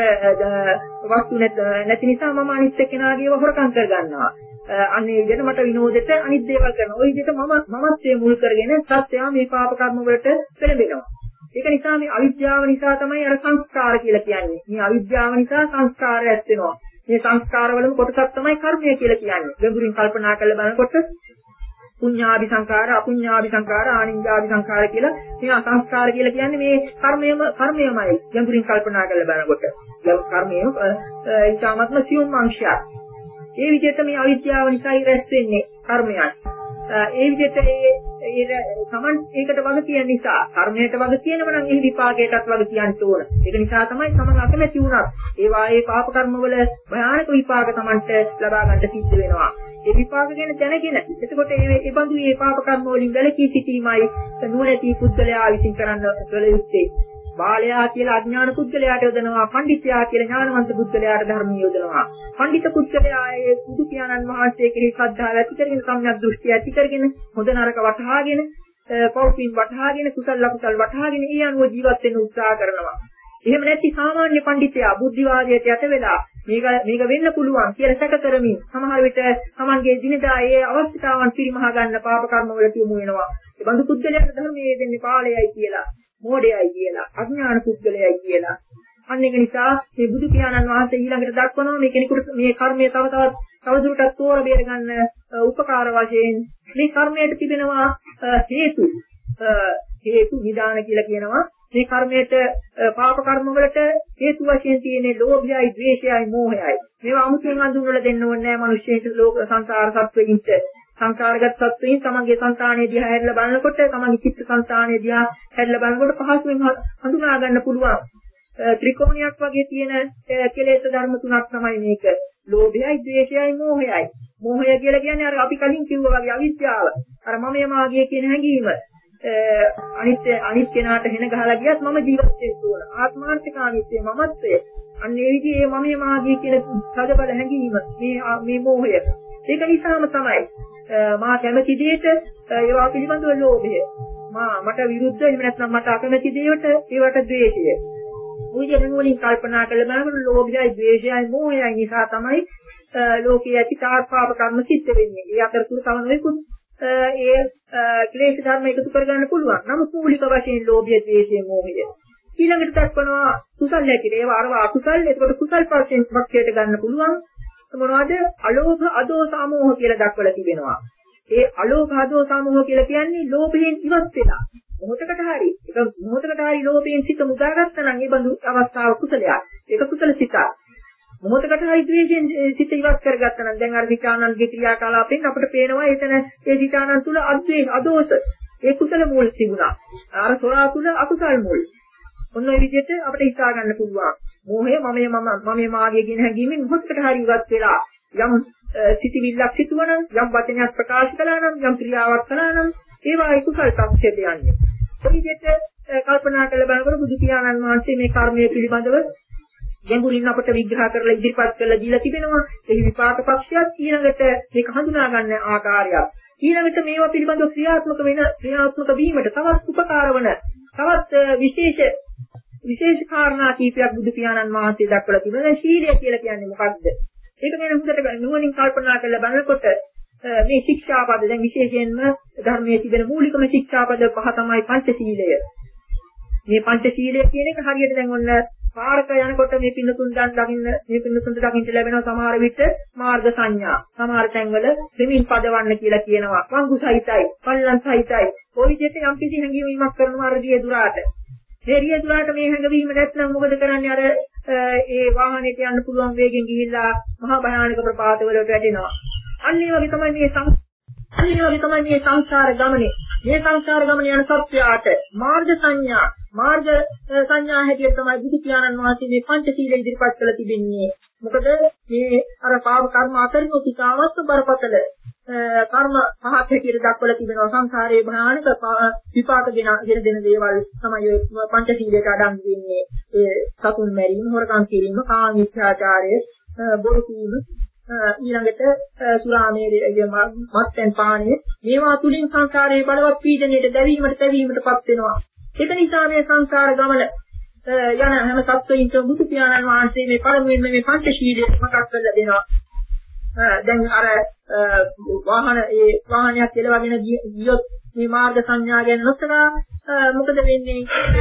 වස්තු නැති නිසා මම අනිත් එක්කෙනාගේව හොරකම් කර ගන්නවා. අන්නේ විදිහට මට විනෝදෙට අනිත් දේවල් කරනවා. ওই විදිහට මම මමත්වයේ මුල් කරගෙන සත්‍යය මේ පාප කර්ම වලට පෙළඹෙනවා. ඒක නිසා මේ අවිද්‍යාව නිසා තමයි අර සංස්කාර කියලා කියන්නේ. මේ අවිද්‍යාව නිසා සංස්කාරය ඇති වෙනවා. මේ සංස්කාරවලම කොටසක් තමයි කර්මය කියලා කියන්නේ. ගැඹුරින් කල්පනා කරලා බලනකොට පුඤ්ඤාභි සංඛාර, අපුඤ්ඤාභි සංඛාර, ආනිඤ්ඤාභි සංඛාර කියලා මේ සංස්කාර කියලා කියන්නේ මේ කර්මයම කර්මයමයි. ගැඹුරින් කල්පනා කරලා බලනකොට. ගැඹුරු කර්මයම ඊටාත්ම සියුම් අංශයක්. ඒ විදිහට මේ අවිද්‍යාව නිසා රැස් වෙන්නේ කර්මයන්. ඒ විදිහට ඒ සමන් ඒකට වග කියන නිසා කර්මයට වග කියනව නම් ඒ විපාකයටත් වග කියන්න ඕන. ඒක නිසා තමයි සමන් අකමැති වුණත් ඒ වායේ පාප කර්මවල භයානක විපාක Tamanට ලබා ගන්න සිද්ධ වෙනවා. ඒ විපාක ගැන දැනගෙන එතකොට ඒ ඒ බඳු මේ පාප කර්ම වලින් වැළකී සිටීමයි නුවණැති පුද්ගලයා විසින් කරන්න කළ යුත්තේ. බාලයා කියලා අඥාන පුද්ගලයාට යොදනවා, පඬිත්‍යා කියලා ඥානවන්ත පුද්ගලයාට ධර්මිය යොදනවා. පඬිත පුද්ගලයා ඒ බුදු පියාණන් වහන්සේ කෙරෙහි ශ්‍රද්ධාව ඇති කරගෙන සම්‍යක් දෘෂ්ටිය ඇති කරගෙන හොඳ නරක වටහාගෙන පෞපින් වටහාගෙන කුසල ලකුසල් වටහාගෙන ඒ අනුව ජීවත් වෙන්න උත්සාහ කරනවා. එහෙම නැති සාමාන්‍ය පඬිතුයා බුද්ධිවාදයට යට වෙලා මේක මේක වෙන්න පුළුවන් කියලා සැක කරමින් සමහර විට තමන්ගේ දිනදා ඒ අවස්ථාවන් පිරිමහා ගන්න පාප කර්ම වලට යොමු වෙනවා. ඒ බඳු පුද්ගලයාට ධර්මයේ දෙන්නේ පාළයයි කියලා, මෝඩයයි කියලා, අඥාන පුද්ගලයයි කියලා. අන්න ඒක නිසා මේ බුදු පියාණන් වහන්සේ ඊළඟට දක්වනවා මේ කෙනෙකුට මේ කර්මය තව තවත් තවදුරටත් තෝර බේර ගන්න උපකාර වශයෙන් මේ කර්මයට තිබෙනවා හේතු හේතු විධාන කියලා කියනවා. මේ කර්මයට පාප කර්ම වලට හේතු වශයෙන් තියෙන ලෝභයයි, ද්වේෂයයි, මෝහයයි. මේවා අමුතුවෙන් අඳුන්වලා දෙන්න ඕනේ නැහැ මිනිස්සුන්ට ලෝක සංසාර සත්වෙින්ට. සංසාරගත සත්වෙින් තමන්ගේ සංතානයේ දිහා හැරිලා බලනකොට, තමන්ගේ චිත්ත සංතානයේ දිහා හැරිලා බලනකොට පහසුවෙන් හඳුනා ගන්න පුළුවන්. ත්‍රිකෝණයක් වගේ තියෙන කෙලෙස් ධර්ම තුනක් තමයි මේක. ලෝභයයි, ද්වේෂයයි, මෝහයයි. මෝහය කියලා කියන්නේ අර අපි කලින් කිව්වා වගේ අවිද්‍යාව. අර මමයේ මාගේ කියන හැඟීම. අනිත් අනිත් කෙනාට හෙන ගහලා ගියත් මම ජීවත් වෙන්න ඕන. ආත්මාර්ථකාමීත්වය මමත්වය. අන්න ඒ විදිහේ මමයේ මාගේ කියන සදබල හැඟීම මේ මේ මෝහය. ඒක නිසාම තමයි මා කැමති දෙයට ඒවා පිළිබඳව ලෝභය. මා මට විරුද්ධ එහෙම නැත්නම් මට අකමැති දේවට ඒවට ද්වේෂය. මුලින්ම වලින් කල්පනා කළ බලනකොට ලෝභයයි, ද්වේෂයයි, මෝහයයි නිසා තමයි ලෝකයේ ඇති තාත්පාප කර්ම සිද්ධ වෙන්නේ. ඒ අතරතුර තව නොයෙකුත් ඒ ක්ලේශ ධර්ම එකතු කරගන්න පුළුවන්. නමුත් මූලික වශයෙන් ලෝභය, ද්වේෂය, මෝහය. ඊළඟට දක්වනවා කුසල් ඇතිරේ. ඒවා අරව අකුසල්. ඒකට කුසල් පස්යෙන් පක්ෂයට ගන්න පුළුවන්. මොනවද? අලෝභ, අදෝස, අමෝහ කියලා දක්වලා තිබෙනවා. ඒ අලෝභ, අදෝස, අමෝහ කියලා කියන්නේ ලෝභයෙන් ඉවත් වෙලා. මොහොතකට හරි ඒක මොහොතකට හරි ලෝභයෙන් සිත මුදාගත්තා නම් ඒ බඳු අවස්ථාව කුසලයක්. ඒක කුසල සිතක්. මොහොතකට හරි ද්වේෂයෙන් සිත ඉවත් කරගත්තා නම් දැන් අර විචානන්ගේ ක්‍රියාකලාපෙන් අපිට පේනවා එතන ඒ විචානන් තුල අද්වේ අදෝෂ ඒ කුසල මූල තිබුණා. අර සොරා තුල අකුසල් මූල. ඔන්න ඔය විදිහට අපිට හිතා ගන්න පුළුවන්. මෝහය මමයේ මම මමයේ මාගේ කියන හැඟීමෙන් මොහොතකට හරි ඉවත් වෙලා යම් සිතිවිල්ලක් සිටුවනම් යම් වචනයක් ප්‍රකාශ කළා නම් යම් ක්‍රියාවක් කළා නම් ඒවා කුසල පක්ෂයට යන්නේ. ඒ විදිහට කල්පනා කරලා බලනකොට බුදු පියාණන් වහන්සේ මේ කර්මයේ පිළිබඳව ගැඹුරින් අපට විග්‍රහ කරලා ඉදිරිපත් කරලා දීලා තිබෙනවා. ඒ විපාක පක්ෂයක් ඊළඟට මේක හඳුනා ගන්න ආකාරයක්. ඊළඟට මේවා පිළිබඳව ක්‍රියාත්මක වෙන ක්‍රියාත්මක වීමට තවත් උපකාර වන තවත් විශේෂ විශේෂ කාරණා කීපයක් බුදු පියාණන් වහන්සේ දක්වලා තිබෙනවා. ශීලය කියලා කියන්නේ මොකක්ද? ඒක ගැන හොඳට නුවණින් කල්පනා කරලා බලනකොට මේ ශික්ෂාපද දැන් විශේෂයෙන්ම ධර්මයේ තිබෙන මූලිකම ශික්ෂාපද පහ තමයි පංචශීලය. මේ පංචශීලය කියන එක හරියට දැන් ඔන්න පාරක යනකොට මේ පින්නතුන් දන් දකින්න මේ පින්නතුන්ට දකින්න ලැබෙනවා සමහර විට මාර්ග සංඥා. සමහර තැන්වල දෙමින් පදවන්න කියලා කියනවා. වංගු සහිතයි, පල්ලන් සහිතයි. ওই විදිහට යම් කිසි හැඟීමක් කරනවා අර දිය දුරාට. මේ දිය දුරාට මේ හැඟීම නැත්නම් මොකද කරන්නේ? අර ඒ වාහනේට යන්න පුළුවන් වේගෙන් ගිහිල්ලා මහා භයානක ප්‍රපාතවලට වැටෙනවා. අන්න ඒ වගේ තමයි මේ සං අන්න ඒ වගේ තමයි මේ සංසාර ගමනේ. මේ සංසාර ගමනේ යන සත්‍යයට මාර්ග සංඥා මාර්ග සංඥා හැටියට තමයි බුදු පියාණන් වහන්සේ මේ පංචශීලය ඉදිරිපත් කළ තිබෙන්නේ. මොකද මේ අර පාප කර්ම අතරින් උපකාරවත් බරපතල කර්ම පහක් හැටියට දක්වලා තිබෙනවා. සංසාරයේ භයානක විපාක දෙන දෙන දේවල් තමයි ඔය පංචශීලයට අඩංගු වෙන්නේ. ඒ සතුන් මැරීම, හොරකම් කිරීම, කාම මිත්‍යාචාරය, බොරු කීම, ඊළඟට සුරාමේරය, මත්පැන් පානය, මේවා තුලින් සංසාරයේ බලවත් පීඩනයට දැවීමට තැවීමටපත් වෙනවා. ඒක නිසා මේ සංසාර ගමන යන හැම සත්වයින්ට බුදු පියාණන් වහන්සේ මේ පළමුවෙන්ම මේ පංචශීලය මතක් කරලා දෙනවා. දැන් අර වාහන ඒ වාහනයක් කෙලවගෙන ගියොත් මේ මාර්ග සංඥා ගැන නොසලා මොකද වෙන්නේ?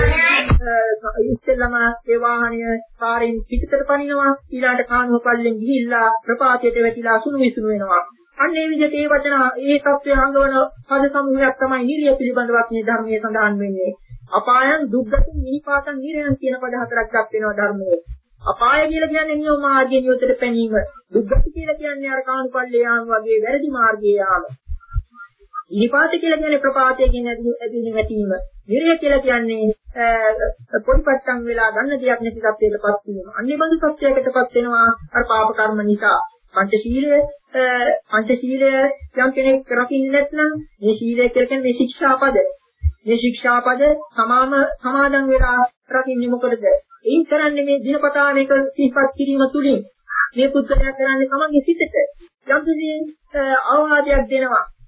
ඉස්සෙල්ලාම ඒ වාහනය පාරෙන් පිටතට පනිනවා, ඊළාට කානුව පල්ලෙන් ගිහිල්ලා ප්‍රපාතයට වැටිලා සුණු විසුණු වෙනවා. අන්න ඒ විදිහට ඒ වචන ඒ තත්ත්වය හංගවන පද සමූහයක් තමයි නිරිය පිළිබඳවත් මේ ධර්මයේ සඳහන් වෙන්නේ. අපායන්, දුක්ගතින්, නිපාතන්, නිරයන් කියන පද හතරක් දක්වනවා ධර්මයේ. අපාය කියලා කියන්නේ නියම මාර්ගයේ නියතට පැනීම. දුක්ගති කියලා කියන්නේ අර කානුපල්ලේ යාම වගේ වැරදි මාර්ගයේ යාම. නිපාත කියලා කියන්නේ ප්‍රපාතයෙන් ඇදෙන වැටීම. නිරය කියලා කියන්නේ පොඩිපට්ටම් වෙලා ගන්න දෙයක් නැති තත්ත්වයකටපත් වීම. අන්නේ බඳු තත්ත්වයකටපත් වෙනවා අර පාප කර්ම නිසා. පංචශීලය පංචශීලය යම් කෙනෙක් රකින්නේ නැත්නම් මේ ශීලය කියලා කියන්නේ මේ ශික්ෂාපද. මේ ශික්ෂාපද සමාම සමාදන් වෙලා රකින්නේ මොකටද? එයින් කරන්නේ මේ දිනපතා මේක සිහිපත් කිරීම තුලින් මේ පුද්ගලයා කරන්නේ තමන්ගේ සිතට යම් කිසි අවවාදයක් දෙනවා.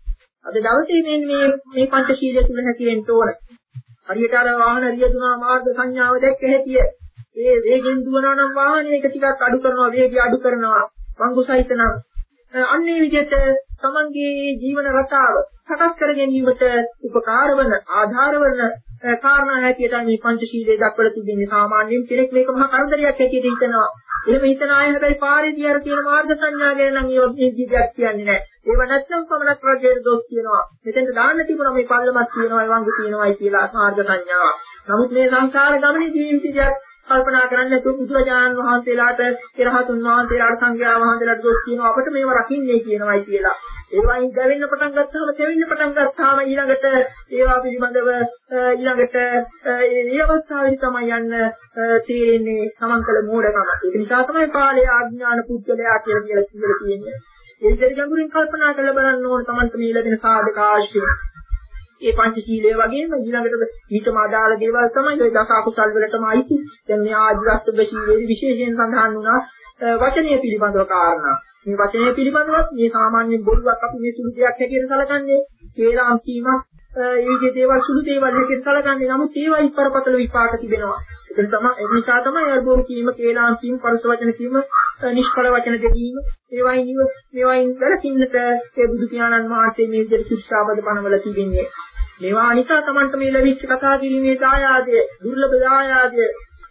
අද දවසේ මේ මේ මේ පංචශීලය තුල හැකිරෙන්න ඕන. හරියට අර වාහන රියදුනා මාර්ග සංඥාව දැක්ක හැටිය. ඒ වේගෙන් දුවනවා නම් වාහනයක ටිකක් අඩු කරනවා, වේගය අඩු කරනවා, වංගු සහිත නම් අන්නේ විදිහට තමන්ගේ ජීවන රටාව සකස් කර ගැනීමට උපකාර වන, ආධාර වන කාරණා හැටියට මේ පංචශීලයේ දක්වලා තිබෙන්නේ. සාමාන්‍යයෙන් කෙනෙක් මේක මහා කරදරයක් හැටියට හිතනවා. එහෙම හිතන අය හැබැයි පාරේදී අර තියෙන මාර්ග සංඥා ගැන නම් ඒ වගේ ජීවිතයක් කියන්නේ නැහැ. ඒව නැත්නම් පමණක් රජයේ දොස් කියනවා. මෙතෙන්ට දාන්න තිබුණා මේ පල්ලමක් තියෙනවා, වංගු තියෙනවායි කියලා මාර්ග සංඥාව. නමුත් මේ සංසාර ගමනේ ජීවිතයක් කල්පනා කරන්නේ නැතුව බුදුරජාණන් වහන්සේලාට, පෙරහතුන් වහන්සේලාට, සංඝයා වහන්සේලාට දොස් කියනවා අපිට මේව රකින්නේ කියනවායි කියලා. ඒවයින් දැවෙන්න පටන් ගත්තාම, තෙවෙන්න පටන් ගත්තාම ඊළඟට ඒවා පිළිබඳව ඊළඟට ඒ අවස්ථාවේදී තමයි යන්න තේරෙන්නේ සමන්කල මෝඩකම. ඒක නිසා තමයි පාළේ ආඥාන පුද්ගලයා කියලා කියලා කියලා කියන්නේ. ඒ විදිහට ගැඹුරින් කල්පනා කරලා බලන්න ඕන තමන්ට මේ ලැබෙන සාධක ආශ්‍රය. ඒ පංචශීලයේ වගේම ඊළඟට ඊටම අදාළ දේවල් තමයි ඔය දස අකුසල් වලටම අයිති. දැන් මේ ආජීවස්ත බශීලයේ විශේෂයෙන් සඳහන් වුණා වචනය පිළිබඳව කාරණා. මේ වචනය පිළිබඳව මේ සාමාන්‍ය බොරුවක් අපි මේ සුළු දෙයක් හැටියට සැලකන්නේ. කේලාම් කීමක් ඒ විදිහේ දේවල් සුළු දේවල් හැටියට සැලකන්නේ. නමුත් ඒවා ඉපරපතල විපාක තිබෙනවා. ඒක තමයි ඒ නිසා තමයි අර බොරු කීම, කේලාම් කීම, පරස වචන කීම, නිෂ්ඵල වචන දෙකීම ඒවයින් මේවයින් වැළකීමට ඒ බුදු පියාණන් වහන්සේ මේ විදිහට ශික්ෂාපද පනවල තිබෙන්නේ. මේවා නිසා Tamanට මේ ලැබිච්ච කතා කිරීමේ දායාදය, දුර්ලභ දායාදය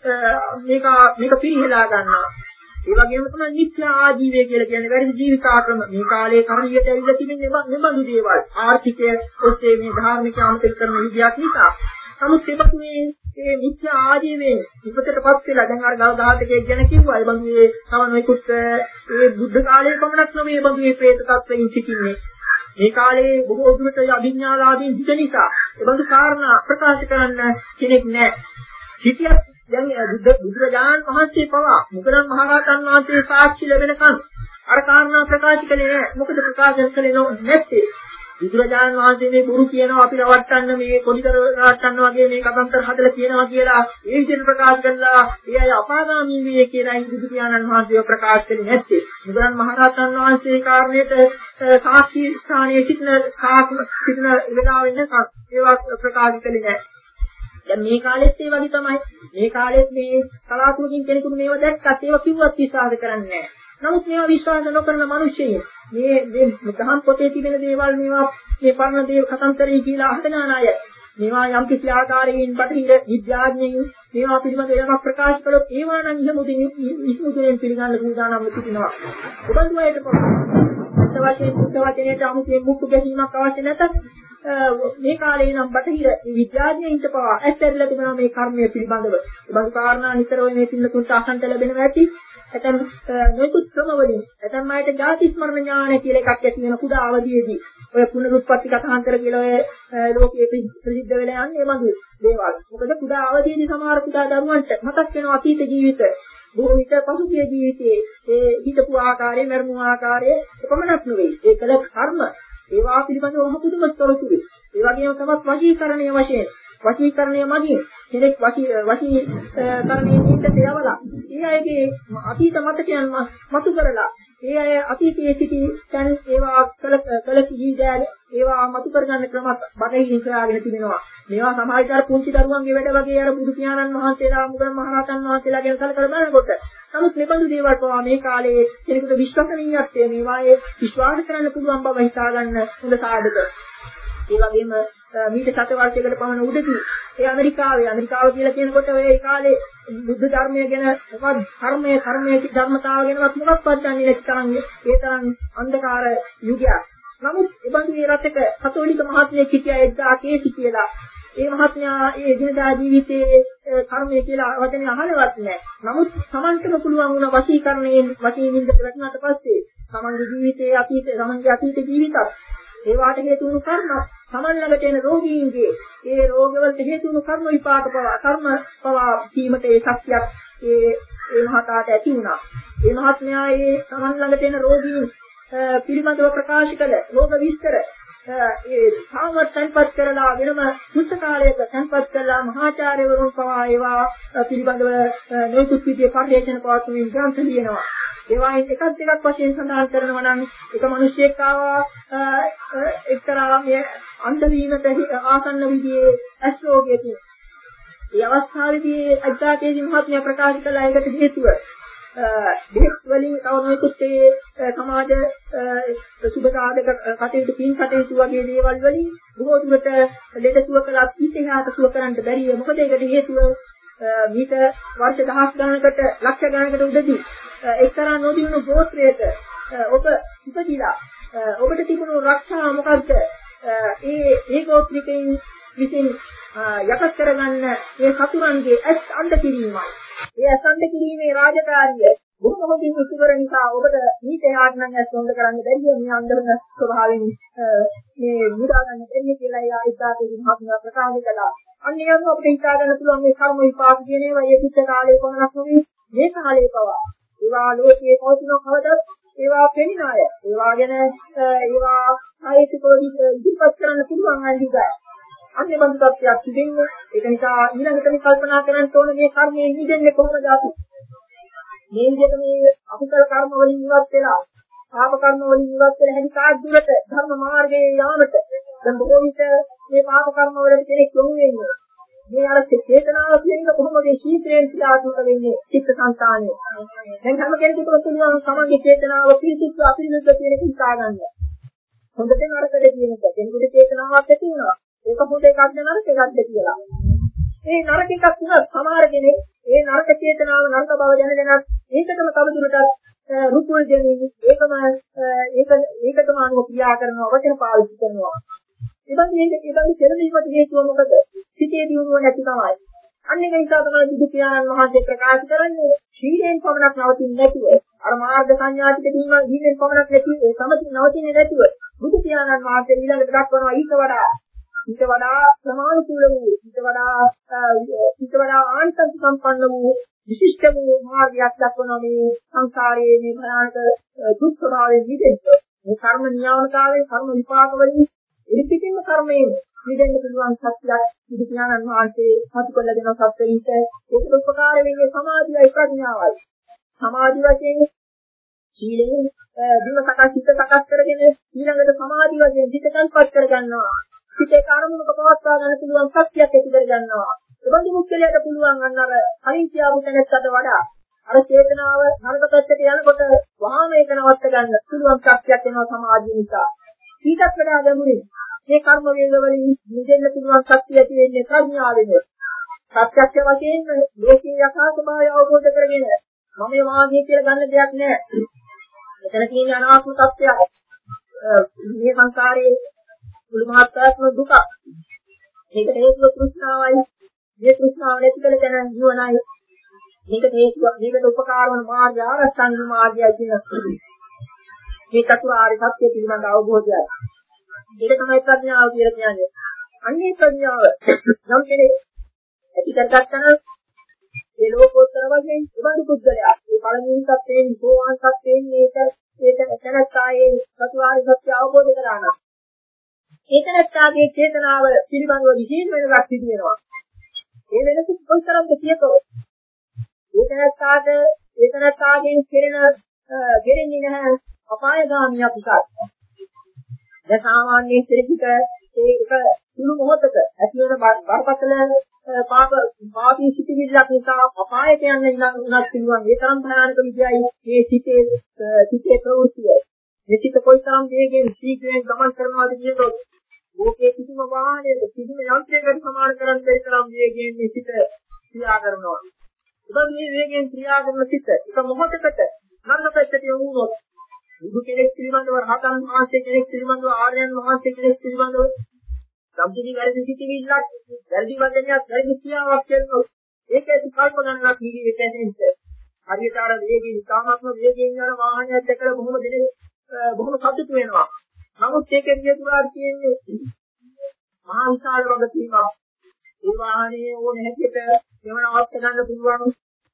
මේක මේක පිළිහෙලා ගන්නවා. ඒ වගේම තමයි නිත්‍ය ආජීවය කියලා කියන්නේ වැරදි ජීවිතාක්‍රම. මේ කාලේ කර්මියට ඇවිල්ලා තිබෙන්නේ මෙබඳු දේවල්. ආර්ථිකය ඔස්සේ මේ ධාර්මික අමතක කරන විදියක් නිසා. නමුත් ඒකත් මේ මේ නිත්‍ය ආජීවයෙන් විපතටපත් වෙලා දැන් අර ගව දහතකේ ගැන කිව්වා. ඒ බඳු මේ සමනොයිකුත් ඒ බුද්ධ කාලයේ පමණක් නෙමෙයි මේ බඳු මේ ප්‍රේත තත්ත්වයෙන් සිටින්නේ. මේ කාලේ බොහෝ දුරට අභිඥාලාභීන් සිට නිසා ඒ බඳු කාරණා ප්‍රකාශ කරන්න කෙනෙක් නැහැ. සිටියක් දැන් බුදුරජාණන් වහන්සේ පවා මුගලන් මහරහතන් වහන්සේ සාක්ෂි ලැබෙනකන් අර කාරණා ප්‍රකාශ කළේ නැහැ. මොකද ප්‍රකාශ කළේ නැත්තේ බුදුරජාණන් වහන්සේ මේ බුරු කියනවා අපි රවට්ටන්න මේ කොඩිකර රවට්ටන්න වගේ මේ කතන්තර හදලා කියනවා කියලා ඒ විදිහට ප්‍රකාශ කළා. ඒ අය අපාගාමී වේ කියලා බුදු පියාණන් වහන්සේ ප්‍රකාශ කළේ නැත්තේ. මුගලන් මහරහතන් වහන්සේ කාරණයට සාක්ෂි ස්ථානයේ සිටින සිටින වෙලාවෙන්න ඒවා ප්‍රකාශ කළේ නැහැ. දැන් මේ කාලෙත් ඒ වගේ තමයි. මේ කාලෙත් මේ කලාතුරකින් කෙනෙකුට මේව දැක්කත් ඒව කිව්වත් විශ්වාස කරන්නේ නැහැ. නමුත් මේවා විශ්වාස නොකරන මිනිස්සුයි මේ මේ දහම් පොතේ තිබෙන දේවල් මේවා මේ පරණ දේව කතන්තරේ කියලා අහගෙන යන අය මේවා යම් කිසි ආකාරයෙන් බටහිර විද්‍යාඥයන් මේවා පිළිබඳව යමක් ප්‍රකාශ කළොත් ඒවා නම් ඉහමුදින් ඉස්මුදින් පිළිගන්න සූදානම් වෙතිනවා. උබන්දු අයට පොත වශයෙන් බුද්ධ වචනයට අමුතුවෙන් මුක්කු ගැනීමක් අවශ්‍ය නැතත් මේ කාලේ නම් බටහිර විද්‍යාඥයින්ට පවා ඇත්තටම තිබෙනවා මේ කර්මය පිළිබඳව. ඒ බඳු කාරණා නිතරම මේ පින්නතුන්ට අසන්ට ලැබෙනවා ඇති. ඇතම් නොයෙකුත් ක්‍රමවලින් ඇතම් අයට ජාති ස්මරණ ඥාන කියලා එකක් ඇති වෙන කුඩා අවධියේදී ඔය පුනරුත්පත්ති කථාන්තර කියලා ඔය ලෝකයේ ප්‍රසිද්ධ වෙලා යන්නේ මේ වගේ දේවල්. මොකද කුඩා අවධියේදී සමහර කුඩා දරුවන්ට මතක් වෙනවා අතීත ජීවිත. බොහෝ විට පසුගිය ජීවිතයේ ඒ හිතපු ආකාරයේ, මරණු ආකාරයේ එපමණක් නෙවෙයි. ඒ කළ කර්ම ඒවා පිළිබඳව ඔහුතුම තොරතුරු. ඒ වගේම තමයි වශීකරණය වශයෙන් වශීකරණය මගින් කෙනෙක් වශී වශී කරණයේ නිින්දට යවලා ඒ අයගේ අතීත මතකයන් මතු කරලා ඒ අය අතීතයේ සිටි දැන් ඒවා කළ කළ ජීවිතය ඒවා මතු කරගන්න ක්‍රමත් බටහිරින් සොයාගෙන තිබෙනවා. මේවා සමාජාචාර පුංචි දරුවන්ගේ වැඩ වගේ අර බුදු පියාණන් වහන්සේලා, මුගලන් මහරහතන් වහන්සේලා ගැන කලකලා බලනකොට නමුත් මේ බඳු දේවල් පවා මේ කාලේ කෙනෙකුට විශ්වසනීයත්වය මේවායේ විශ්වාස කරන්න පුළුවන් බව හිතා ගන්න හොඳ සාධක. ඒ වගේම මීට සත වර්ෂයකට පමණ උඩදී ඒ ඇමරිකාවේ ඇමරිකාව කියලා කියනකොට ඒ කාලේ බුද්ධ ධර්මය ගැන මොකක්ද කර්මයේ කර්මයේ ධර්මතාව ගැනවත් මොකක්වත් දන්නේ නැති තරම් ඒ තරම් අන්ධකාර යුගයක්. නමුත් ඒ බඳු මේ රටක කතෝලික මහත්මයෙක් හිටියා එක්දා කේසි කියලා. ඒ මහත්මයා ඒ දිනදා ජීවිතයේ කර්මය කියලා වචනේ අහලවත් නැහැ. නමුත් Tamanටම පුළුවන් වුණ වශීකරණයෙන් වශීනින්දට වැටුණාට පස්සේ Tamanගේ ජීවිතයේ අතීත Tamanගේ අතීත ජීවිතත් ඒ වාට හේතු වුණු කර්ම Taman ළඟට එන රෝගීන්ගේ ඒ රෝගවලට හේතු වුණු කර්ම විපාක පවා කර්ම පවා කීමට ඒ ශක්තියක් ඒ ඒ මහතාට ඇති වුණා. ඒ මහත්මයා ඒ Taman ළඟට එන රෝගීන් පිළිබඳව ප්‍රකාශ කළ රෝග විස්තර ඒ සාමර්ථ්‍යපත් කරලා වෙනම පුස්තකාලයක සංපත් කළා මහාචාර්යවරුන් පවා ඒවා පිළිබඳව නොයෙකුත් විදිහේ පරිශන පවත්වමින් ග්‍රන්ථ ලියනවා. ඒවා එකක් දෙකක් වශයෙන් සඳහන් කරනවා නම් එක මිනිසෙක් ආවා එක්තරා මේ අන්ධ වීමට ආසන්න විදිහේ ඇස් රෝගය තියෙනවා. ඒ අවස්ථාවේදී අජාතේජි මහත්මයා ප්‍රකාශ කළ ඒකට හේතුව දෙස් වලින් තවනකුත් ඒ සමාජ සුබ සාධක කටයුතු පින් කටයුතු වගේ දේවල් වලින් බොහෝ දුරට ලෙඩ සුව කළත් ඉතිහාස සුව කරන්න බැරිය. මොකද ඒකට හේතුව මීට වර්ෂ දහස් ගණනකට ලක්ෂ ගණනකට උඩදී එක්තරා නොදිනු ගෝත්‍රයක ඔබ ඉපදිලා ඔබට තිබුණු ආරක්ෂාව මොකද්ද? ඒ ඒ ගෝත්‍රිකයන් විසින් යකස් කරගන්න මේ සතුරන්ගේ ඇස් අන්ධ කිරීමයි. ඒ ඇස් අන්ධ කිරීමේ රාජකාරිය බොහොම හොඳින් ඉතිවර නිසා ඔබට මේක යාත් නම් ඇස් හොඳ කරන්න බැරිය. මේ අන්ධවන ස්වභාවයෙන් මේ මුදා ගන්න බැරිය කියලා යා ඉස්සාතේ මහත්මයා ප්‍රකාශ කළා. අන්න යන අපිට හිතා ගන්න පුළුවන් මේ කර්ම විපාක කියන ඒවා ඒ පිට කාලේ කොනක් නෙවෙයි මේ කාලේ පවා. ඒවා ලෝකයේ පවතින කවදත් ඒවා පෙනින අය. ඒවා ගැන ඒවා ආයතිකෝ ඉදිරිපත් කරන්න පුළුවන් අයිතියි. අන්නේ බඳු තත්ත්වයක් තිබෙන්නේ. ඒක නිසා ඊළඟට මේ කල්පනා කරන්න ඕනේ මේ කර්මයෙන් නිදෙන්නේ කොහොමද අපි? මේ විදිහට මේ අකුසල කර්ම වලින් ඉවත් වෙලා, පාප කර්ම වලින් ඉවත් වෙලා හැදි කාක් දුරට ධර්ම මාර්ගයේ යාමට දැන් බොහෝ විට මේ පාප කර්ම වලට කෙනෙක් යොමු වෙන්නේ. මේ අර චේතනාව කියන එක කොහොමද ශීඝ්‍රයෙන් ක්‍රියාත්මක වෙන්නේ චිත්ත සංතානයේ. දැන් හැම කෙනෙකුටම පුළුවන් සමගි චේතනාව පිළිසිත අපිරිසුදු කියන එක හිතා ගන්න. හොඳට නරකද කියන එක. කෙනෙකුට චේතනාවක් ඇති වෙනවා. ඒක හොඳ එකක්ද නරක එකක්ද කියලා. මේ නරක එකක් වුණත් සමහර කෙනෙක් ඒ නරක චේතනාව නරක බව දැනගෙනත් ඒකටම තවදුරටත් රුකුල් දෙමින් ඒකම ඒක ඒකටම අනුව ක්‍රියා කරනවා වචන පාවිච්චි කරනවා. ඉතින් මේක ඉතින් කෙරෙන්නට හේතුව මොකද? සිතේ දියුණුව නැතිකමයි. අන්න ඒක නිසා තමයි බුදු පියාණන් වහන්සේ ප්‍රකාශ කරන්නේ ශීලයෙන් පමණක් නවතින්නේ නැතුව අර මාර්ග සංඥාතික දීම දීමෙන් පමණක් නැති ඒ සමති නවතින්නේ නැතුව බුදු පියාණන් වහන්සේ ඊළඟට දක්වනවා ඊට වඩා ඊට වඩා සමානුකූල වූ ඊට වඩා ඊට වඩා ආනිසංස සම්පන්න වූ විශිෂ්ට වූ මාර්ගයක් දක්වනවා මේ සංසාරයේ මේ භයානක දුක් ස්වභාවයෙන් මිදෙන්න. මේ කර්ම නියාමතාවයේ කර්ම විපාක වලින් ඉරිපිටින්ම කර්මයෙන් මිදෙන්න පුළුවන් සත්‍යයක් බුදු පියාණන් වහන්සේ හසු කළ දෙන සත්‍යෙට ඒකට උපකාර වෙන්නේ සමාධියයි ප්‍රඥාවයි. සමාධි වශයෙන් සීලයෙන් දින සකස් හිත සකස් කරගෙන ඊළඟට සමාධි වශයෙන් හිත සංපත් කර ගන්නවා. හිතේ කාර්මුණක පවත්වා ගන්න පුළුවන් ශක්තියක් ඇති කර ගන්නවා. ඒබඳු මුක්කලයට පුළුවන් අන්න අර කලින් කියාපු තැනකට වඩා අර චේතනාව නරක පැත්තට යනකොට වහාම ඒක නවත්ත ගන්න පුළුවන් ශක්තියක් එනවා සමාධිය නිසා. ඊටත් වඩා ගැඹුරින් මේ කර්ම වේග වලින් නිදෙන්න පුළුවන් ශක්තිය ඇති වෙන්නේ ප්‍රඥාවෙන්. ප්‍රත්‍යක්ෂ වශයෙන් ලෝකීය යථා ස්වභාවය අවබෝධ කරගෙන මම මාගේ කියලා ගන්න දෙයක් නැහැ. මෙතන තියෙන අනාත්ම තත්ත්වයක්. මේ සංසාරයේ මුළු මහත්ාත්ම දුක. මේකට හේතුව තෘෂ්ණාවයි. මේ තෘෂ්ණාව නැති කළ තැන ජීවනයි. මේකට හේතුව මේකට උපකාර වන මාර්ගය ආරස්සංග මාර්ගයයි කියන මේ චතුරාර්ය සත්‍ය පිළිබඳ අවබෝධයයි. ඒක තමයි ප්‍රඥාව කියලා කියන්නේ. අන්නේ ප්‍රඥාව නම් කෙනෙක් ඇති කරගත්තා නම් ඒ ලෝකෝත්තර වශයෙන් උබඳු පුද්ගලයා මේ පළමුවෙනි සත්‍යයෙන් සෝවාන් සත්‍යයෙන් මේක ඒක දැනස්ථායේ චතුරාර්ය සත්‍ය අවබෝධ කරගන්නවා. ඒකනත්තාගේ චේතනාව පිළිබඳව විශේෂ වෙනසක් සිදු වෙනවා. ඒ වෙනස කොයිතරම්ද කියතෝ. ඒකනත්තාට ඒකනත්තාගෙන් කෙරෙන ගෙරෙන්නේ නැහැ අපායගාමී අපසාර. දැන් සාමාන්‍යයෙන් කෙනෙකුට ඒක සුළු මොහොතක ඇති වෙන බරපතල පාප පාපී සිටිවිල්ලක් නිසා අපායට යන්න ඉන්නත් පුළුවන්. ඒ තරම් භයානක විදියයි මේ සිටේ සිටේ ප්‍රවෘත්තිය. මේ සිට කොයිතරම් වේගයෙන් ශීඝ්‍රයෙන් ගමන් කරනවාද කියනොත් ලෝකයේ කිසිම වාහනයක කිසිම යන්ත්‍රයකට සමාන කරන්න බැරි තරම් වේගයෙන් මේ සිට ක්‍රියා කරනවා. ඒබඳු මේ වේගයෙන් ක්‍රියා කරන සිට එක මොහොතකට නරක පැත්තට යොමු වුණොත් බුදු කෙනෙක් පිළිබඳව රහතන් වහන්සේ කෙනෙක් පිළිබඳව ආර්යයන් වහන්සේ කෙනෙක් පිළිබඳව සම්පූර්ණ වැරදි සිටිවිල්ලක් වැරදි වචනයක් වැරදි ක්‍රියාවක් කරනොත් ඒක ඇති කල්ප ගණනක් නිවි වෙතෙන්ට හරියට අර වේගයෙන් සාමාන්‍ය වේගයෙන් යන වාහනයක් දැකලා බොහොම දෙනෙක් බොහොම සතුටු වෙනවා. නමුත් ඒකේ විදුරාට තියෙන්නේ මහා විශාල වගකීමක්. ඒ වාහනේ ඕනේ හැටියට එවන අවස්ථ ගන්න පුළුවන්.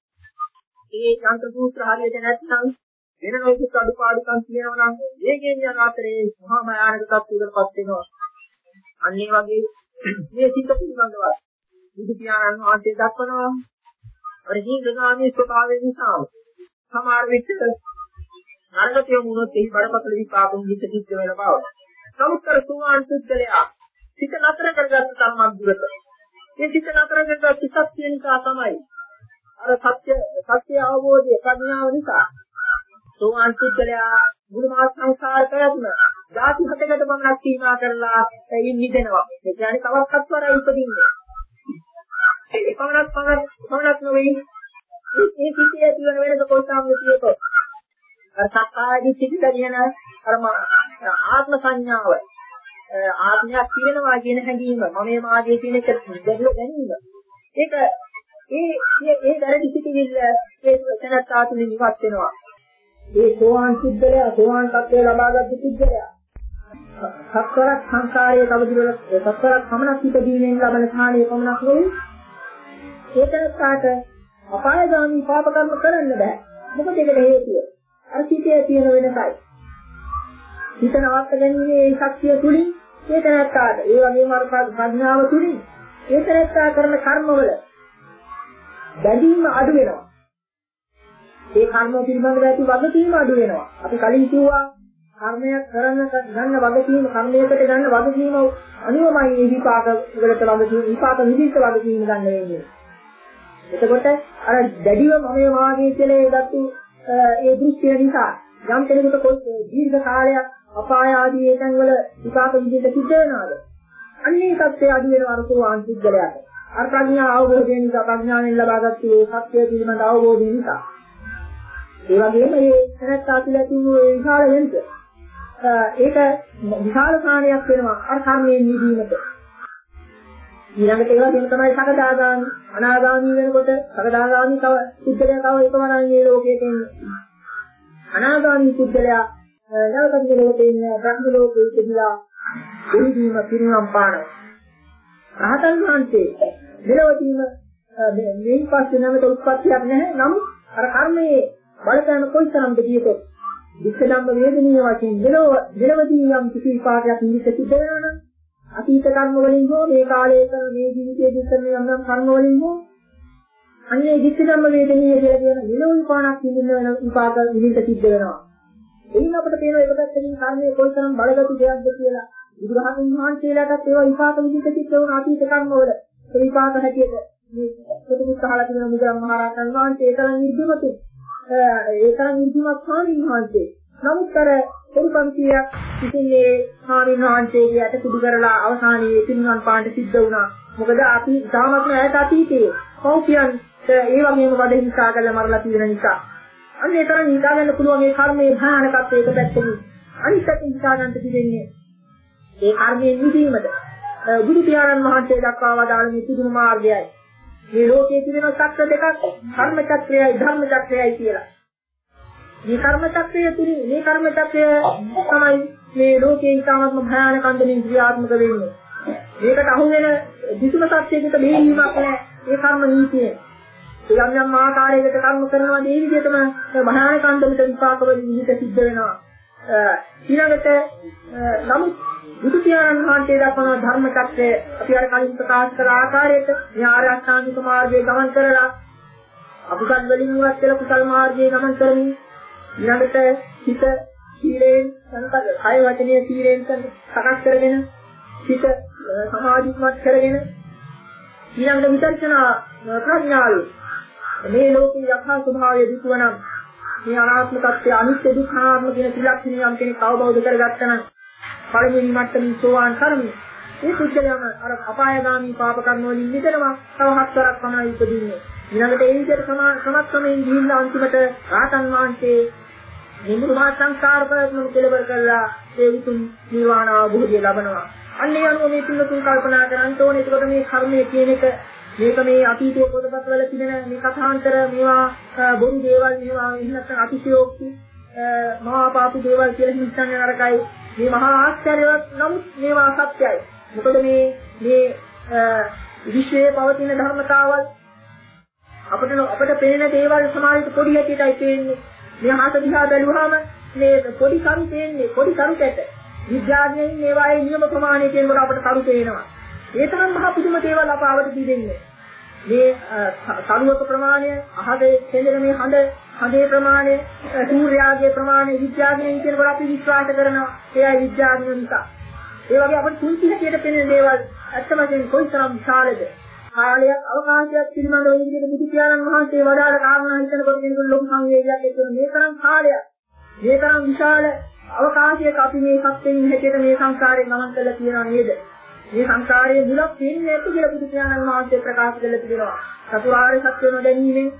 ඒ යන්ත්‍ර සූත්‍ර හරියට නැත්නම් වෙන නොයෙකුත් අඩුපාඩුකම් තියෙනවා නම් වේගයෙන් යන අතරේ මහා භයානක තත්ත්වයකටපත් වෙනවා. අන්න ඒ වගේ මේ සිත පිළිබඳව බුදු පියාණන් වහන්සේ දක්වනවා. අර ජීවිතගාමී ස්වභාවය නිසා සමහර විට නරකට යොමු වුණොත් එහි බරපතල විපාකුන් විස සිද්ධ වෙන බව. නමුත් අර සෝවාන් පුද්ගලයා සිත නතර කරගත්ත තරමක් දුරට මේ සිත නතර කරගත්ත සත්‍ය නිසා තමයි අර සත්‍ය සත්‍ය අවබෝධය ප්‍රඥාව නිසා සෝවාන් පුද්ගලයා මුළු මහත් සංසාර පැවැත්ම ධාතු හතකට පමණක් සීමා කරලා ඉන් නිදෙනවා. ඒ කියන්නේ තවත් හත්වරයි උපදින්නේ. ඒ පමණක් පමණක් පමණක් නෙවෙයි මේ සිිතේ තියෙන වෙනද කොහොමද කියතොත් අර සක්කායදී සිිත කියන අර ආත්ම සංඥාව ආත්මයක් තියෙනවා කියන හැඟීම මම මේ මාගේ කියන එක දැකලා ගැනීම ඒක ඒ ඒ වැරදි සිිතවිල්ල ඒ තනත්තා තුලින් ඉවත් වෙනවා. ඒ සෝවාන් සිද්ධලයා සෝවාන් තත්ත්වය ලබාගත් සිද්ධලයා සත්වරක් සංසාරයේ තවදුරටත් සත්වරක් පමණක් ඉදීමෙන් ලබන ස්ථානයේ පමණක් නෙවෙයි ඒතරත්තාට අපායගාමී පාප කර්ම කරන්න බෑ. මොකද ඒකට හේතුව අර සිිතේ තියෙන වෙනසයි. හිත නවත්ත ගැනීමේ ඒ ශක්තිය තුලින් ඒතරත්තාට ඒ වගේම අර ප්‍රඥාව තුලින් ඒතරත්තා කරන කර්මවල බැඳීම අඩු වෙනවා. ඒ කර්ම පිළිබඳව ඇති වගකීම අඩු වෙනවා. අපි කලින් කිව්වා කර්මයක් කරන්න ගන්න වගකීම කර්මයකට ගන්න වගකීම අනිවාර්යයි මේ විපාක වලට වගකීම විපාක නිදිස්ස වගකීම ගන්න වෙන්නේ. එතකොට අර දැඩිව මම වාගේ කියලා ඒගත්තු ඒ දෘෂ්ටිය නිසා යම් කෙනෙකුට දීර්ඝ කාලයක් අපාය ආදී ඒතන් වල විපාක විදිහට සිද්ධ වෙනවාද? අන්නේ තත්ත්වය අඩු වෙනවා අර සෝවාන් පුද්ගලයාට. අර ප්‍රඥා අවබෝධයෙන් නිසා ප්‍රඥාවෙන් ලබාගත්තු ඒ සත්‍ය පිළිබඳ අවබෝධය නිසා ඒ වගේම මේ තනත්තා තුළ තියෙන ඒ විශාල වෙනස ඒක විශාල කාණයක් වෙනවා අර කර්මයෙන් නිදීමට. ඊළඟට ඒවා දෙන්න තමයි සකදාගාමි අනාගාමි වෙනකොට සකදාගාමි තව පුද්ගලයා තව එකවරක් මේ ලෝකයට එන්නේ. අනාගාමි පුද්ගලයා නවකම් ලෝකේ ඉන්න බ්‍රහ්ම ලෝකෙ ඉඳලා දෙවිදීම පිරිනම් පානවා. රහතන් වහන්සේ මෙලොවදීම මේ පස්සේ නැමෙත උත්පත්තියක් නැහැ. නමුත් අර කර්මයේ බලපෑම කොයිතරම්ද කියතොත් දුක්ඛ ධම්ම වේදනීය වශයෙන් මෙලොව මෙලොවදී යම් කිසි විපාකයක් නිමිත සිද්ධ වෙනවා නම් අතීත කර්ම වලින් හෝ මේ කාලයේ කරන මේ ජීවිතයේදී කරන යම් යම් කර්ම වලින් හෝ අන්නේ දුක්ඛ ධම්ම වේදනීය කියලා කියන මෙලොව විපාකයක් නිමින්න වෙන විපාක නිමිත සිද්ධ වෙනවා. එයින් අපිට පේන එක පැත්තකින් කර්මයේ කොයිතරම් බලගතු දෙයක්ද කියලා බුදුරහතුන් වහන්සේලාටත් ඒවා විපාක විදිහට සිද්ධ වුණ අතීත කර්ම වල ඒ විපාක හැටියට මේ ප්‍රතිපුත් අහලා තියෙන මුගලන් මහ රහතන් වහන්සේ ඒතරම් නිර්දිමතු ඒතරම් නිර්දිමත් ස්වාමීන් වහන්සේ නමුත් අර පොදුපන්තියක් ඉතින් මේ ස්වාමීන් වහන්සේගේ යට කුඩු කරලා අවසානයේ පින්වන් පාණ්ඩ සිද්ධ වුණා. මොකද අපි තාමත්ම ඈත අතීතයේ කෞපියන් ඒ වගේම වැඩ හිංසා කරලා මරලා තියෙන නිසා අන්න ඒ තරම් හිතා ගන්න පුළුවන් මේ කර්මයේ භයානකත්වය එක පැත්තකින් අනිත් පැත්තෙන් හිතා ගන්න තිබෙන්නේ ඒ කර්මයේ නිදීමද බුදු පියාණන් වහන්සේ දක්වා වදාළ මේ පුදුම මාර්ගයයි. මේ ලෝකයේ තිබෙන චක්‍ර දෙකක් කර්ම චක්‍රයයි ධර්ම චක්‍රයයි කියලා. මේ කර්ම චක්‍රය තුලින් මේ කර්ම චක්‍රය තමයි මේ ලෝකයේ ඉතාමත්ම භයානක අන්දමින් ක්‍රියාත්මක වෙන්නේ. මේකට අහු වෙන කිසිම සත්‍යයකට බේරීමක් නැහැ. මේ කර්ම නීතිය. යම් යම් ආකාරයකට කර්ම කරනවා මේ විදිහටම භයානක අන්දමින් විපාක වලින් විහිද සිද්ධ වෙනවා. ඊළඟට නමුත් බුදු පියාණන් වහන්සේ දක්වන ධර්ම චක්‍රය අපි අර කලින් ප්‍රකාශ කළ ආකාරයට මේ ආර්ය අෂ්ටාංගික මාර්ගයේ ගමන් කරලා අකුසල් වලින් ඉවත් කළ කුසල් මාර්ගයේ ගමන් කරමින් ඊළඟට හිත සීලෙන් සංකල්ප කය වචනීය සීලෙන් සකස් කරගෙන හිත සමාධිමත් කරගෙන ඊළඟට විදර්ශනා ප්‍රඥාව මේ ලෝකේ යථා ස්වභාවය දුකවනම් මේ අනාත්ම tattya අනිත්‍ය දුක්ඛ අනාත්ම කියන ත්‍රිලක්ෂණය යම් කෙනෙක් අවබෝධ කරගත්තා නම් පළවෙනි මට්ටමින් සෝවාන් කරමි. මේ පුද්ගලයාම අර අපායගාමී පාප කර්ම වලින් මිදෙනවා. තව හත්වරක් පමණයි ඉපදින්නේ. ඊළඟට ඒ විදිහට සමත්වමින් ගිහිල්ලා අන්තිමට රාතන් වහන්සේ නිමුරුමා සංසාර ප්‍රයත්න කෙලවර කරලා ඒ උතුම් නිර්වාණ අවබෝධය ලබනවා. අන්න ඒ අනුව මේ පිළිතුරු කල්පනා කරන්න ඕනේ. ඒකට මේ කර්මය කියන එක මේක මේ අතීතයේ පොතපත්වල තිබෙන මේ කථාන්තර මේවා බොරු දේවල් මේවා එහෙනම් අතිශයෝක්ති මහා පාපු දේවල් කියලා හිතන්නේ නරකයි. මේ මහා ආශ්චර්යවත් නමුත් මේවා සත්‍යයි. මොකද මේ මේ විශ්වයේ පවතින ධර්මතාවල් අපිට අපිට පේන දේවල් සමාජයට පොඩි හැටියටයි පේන්නේ. මේ හත දිහා බැලුවාම මේ පොඩි කරු පේන්නේ පොඩි කරුට. විද්‍යාඥයන් මේවායේ නියම ප්‍රමාණය කියනකොට අපිට කරු පේනවා. ඒ තරම් මහ පුදුම දේවල් අප ආවට දීන්නේ. මේ සරුවක ප්‍රමාණය, අහසේ තෙන්දෙන මේ හඳ හඳේ ප්‍රමාණය, සූර්යාගේ ප්‍රමාණය, විද්‍යාඥයන් කියන කොට අපි විශ්වාස කරනවා. ඒයි විද්‍යාඥයෝ නිසා. ඒ වගේ අපිට තුන්ති හැටියට පෙනෙන දේවල් ඇත්තම කියන්නේ කොයිතරම් විශාලද? කාලයක් අවකාශයක් පිළිබඳව මේ විදිහට බුදු පියාණන් වහන්සේ වදාළ කාරණා හිතනකොට කෙනෙකුට ලොකු සංවේගයක් එක්ක මේ තරම් කාලයක්, මේ තරම් විශාල අවකාශයක අපි මේ සත්‍යයෙන් හැටියට මේ සංසාරේ ගමන් කරලා තියෙනවා නේද? මේ සංසාරයේ මුලක් තියෙන්නේ නැති කියලා බුදු පියාණන් වහන්සේ ප්‍රකාශ කරලා තිබෙනවා. චතුරාර්ය සත්‍ය නොදැනීමෙන්,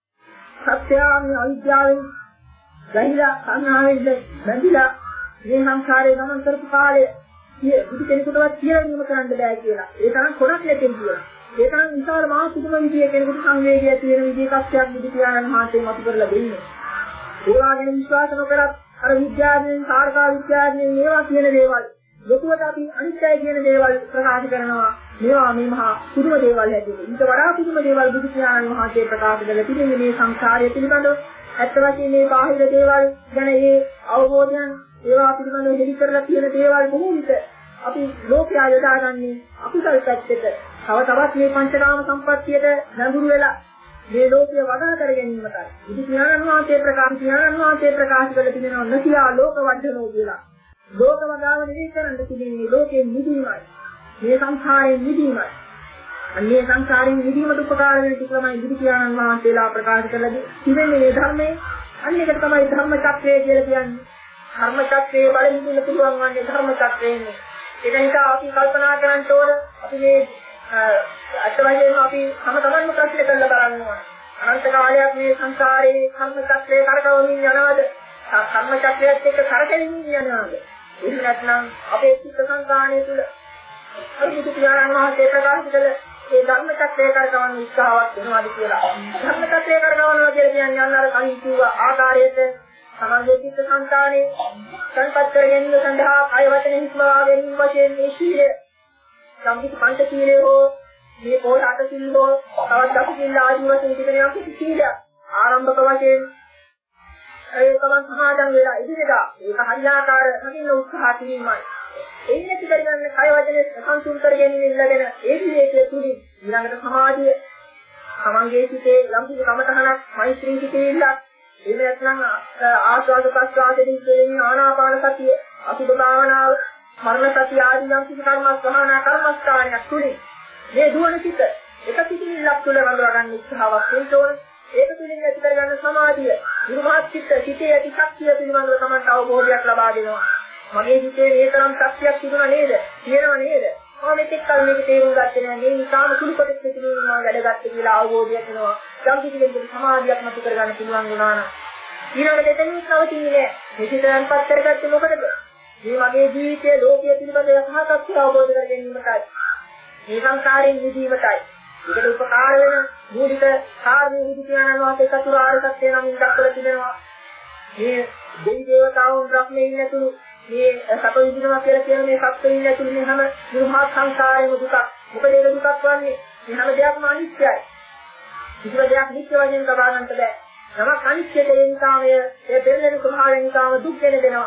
සත්‍යාවේ අවිද්‍යාවෙන්, ගහිලා සංහාවෙන්ද බැඳිලා මේ සංසාරේ ගමන් කරපු කාලය බුදු කෙනෙකුටවත් කියලා නියම කරන්න බෑ කියලා. ඒ තරම් කොටස් නැතිව කියලා. ඒ තරම් විශාල මානසිකම විදිය කෙනෙකුට සංවේගය තියෙන විදිහේ කක්ෂයක් බුදු පියාණන් වහන්සේ මතු කරලා දෙන්නේ. ඒවා ගැන විශ්වාස නොකරත් අර විද්‍යාවෙන්, සාරකා විද්‍යාවෙන් මේවා කියන දේවල්, ලොකුවට අපි අනිත්‍යයි කියන දේවල් ප්‍රකාශ කරනවා. මේවා මේ මහා පුදුම දේවල් හැටියට. ඊට වඩා පුදුම දේවල් බුදු පියාණන් වහන්සේ ප්‍රකාශ කරලා තිබෙන්නේ මේ සංසාරය පිළිබඳව. ඇත්ත වශයෙන්ම මේ බාහිර දේවල් ගැන ඒ අවබෝධයන්, ඒවා පිළිබඳව හෙළි කරලා තියෙන දේවල් බොහෝ විට අපි ලෝකයා යොදාගන්නේ අකුසල් පැත්තට. තව තවත් මේ පංචකාම සම්පත්තියට නැඹුරු වෙලා මේ ලෝකය වඩා කර ගැනීමටයි. බුදු පියාණන් වහන්සේ ප්‍රකාශ පියාණන් වහන්සේ ප්‍රකාශ කළ තිබෙනවා නසියා ලෝක වර්ධනෝ කියලා. ලෝක වදාව නිවි කරන්න තිබෙන්නේ ලෝකයෙන් මිදීමයි. මේ සංසාරයෙන් මිදීමයි. අන්නේ සංසාරයෙන් මිදීමට උපකාර වෙන ටිකමයි බුදු පියාණන් වහන්සේලා ප්‍රකාශ කළේ. තිබෙන්නේ මේ ධර්මයේ. අන්නේකට තමයි ධර්ම චක්‍රය කියලා කියන්නේ. ධර්ම චක්‍රයේ බලමින් ඉන්න පුළුවන් වන්නේ ධර්ම චක්‍රයේනේ. ඒක නිසා අපි කල්පනා කරන්න ඕන අපි මේ අට වශයෙන්ම අපි තම තමන්ම ප්‍රශ්න කරලා බලන්න ඕන. අනන්ත කාලයක් මේ සංසාරේ කර්ම චක්‍රයේ කරකවමින් යනවාද? කර්ම චක්‍රයත් එක්ක කරකැවෙමින් යනවාද? එහෙම නැත්නම් අපේ චිත්ත සංකාණය තුළ අරුතු පියාණන් වහන්සේ ප්‍රකාශ කළ ඒ ධර්ම චක්‍රයේ කරකවන්න උත්සාහවත් වෙනවාද කියලා. ධර්ම චක්‍රයේ කරකවනවා කියලා කියන්නේ අන්න අර කලින් කිව්ව ආකාරයට සමාජයේ චිත්ත සංකාණය සංපත් කර ගැනීම සඳහා කය වචන හිස්මවා ගැනීම වශයෙන් මේ සීලය සම්පූර්ණ පංච සීලය හෝ මේ පොළ අට සීල හෝ තවත් දස සීල ආදී වශයෙන් තිබෙන යම් කිසි සීලයක් ආරම්භක වශයෙන් ඒ තමන් සමාදන් වෙලා ඉදිරියදා ඒක හරියාකාර හදින්න උත්සාහ කිරීමයි. එන්නේ පිළිගන්න කය වචනේ සංසුන් කර ගැනීම ලැබෙන ඒ විවේකයේ තුලින් ඊළඟට සමාධිය තමන්ගේ සිතේ යම් කිසි කමතහනක් මෛත්‍රී සිතේ ඉල්ලක් එහෙම නැත්නම් ආස්වාද ප්‍රස්වාදයෙන් කියන ආනාපාන සතිය අසුභ භාවනාව මරණ සතිය ආදී යම් කිසි කර්මස් වහනා කර්මස්ථානයක් තුලින් මේ දුවන සිත එක සිතිවිල්ලක් තුළ රඳවා ගන්න උත්සාහවත් වෙන්න ඕන. ඒක තුලින් ඇති කරගන්න සමාධිය ගුරුමහත් චිත්ත සිතේ ඇති ශක්තිය පිළිබඳව තමයි අවබෝධයක් ලබා දෙනවා. මගේ හිතේ මේ තරම් ශක්තියක් තිබුණා නේද? තියෙනව නේද? මම මෙතෙක් කල මේක තේරුම් ගත්තේ නැහැ. මේ නිසාම සුළු කොටස් පිටින් මම වැඩගත්තේ කියලා අවබෝධයක් වෙනවා. යම් කිසි කෙනෙකුට සමාධියක් මත කරගන්න පුළුවන් වුණා නම් ඊළඟට එතනින් නවතින්නේ නැහැ. මේ සිතයන්පත් කරගත්තේ මොකටද? මේ මගේ ජීවිතයේ ලෝකයේ පිළිබඳ යථාර්ථය අවබෝධ කර ගැනීමටයි. මේ සංසාරයෙන් මිදීමටයි. ඒකට උපකාර වෙන මූලික කාරණේ බුදු පියාණන් වහන්සේ චතුරාර්ය සත්‍ය නමින් දක්වලා තිබෙනවා. මේ දෙවි දේවතාවුන් රත්නේ නැතුළු මේ සත විදිනවා කියලා කියන මේ සත්‍යෙ නැතුළු මේ හැම නිර්මාණ සංසාරේම දුක. මොකද ඒක දුකක් වන්නේ මේ හැම දෙයක්ම අනිත්‍යයි. කිසිම දෙයක් නිත්‍ය වශයෙන් ලබා ගන්නට බෑ. නමක් අනිත්‍යද ඒ නිසාම ඒ දෙල්ලෙන ස්වභාවය නිසාම දුක් වෙන දෙනවා.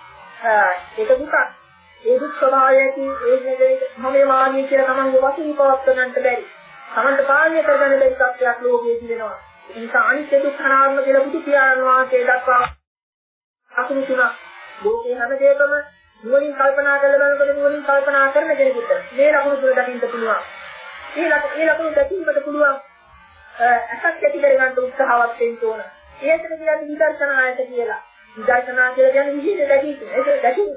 ඒක දුකක්. ඒ දුක් ස්වභාවය ඇති ඒ නේද මම මාගේ කියලා තමන්ගේ වශයෙන් පවත් ගන්නට බැරි. තමන්ට පාලනය කරගන්න බැරි තත්ත්වයක් ලෝකයේ තියෙනවා. ඒ නිසා අනිත්‍ය දුක්ඛ අනාත්ම කියලා බුදු පියාණන් වහන්සේ දක්වා අසුරු තුන ලෝකේ හැම දෙයකම නුවණින් කල්පනා කරලා බලනකොට නුවණින් කල්පනා කරන කෙනෙකුට මේ ලකුණු තුන දකින්න පුළුවන්. මේ ලකුණු මේ ලකුණු දැකීමට පුළුවන් අසක් ඇති කරගන්න උත්සාහවත් වෙන්න ඕන. ඒකට කියන්නේ විදර්ශනායත කියලා. විදර්ශනා කියලා කියන්නේ විශේෂ දැකීම. ඒක දැකීම.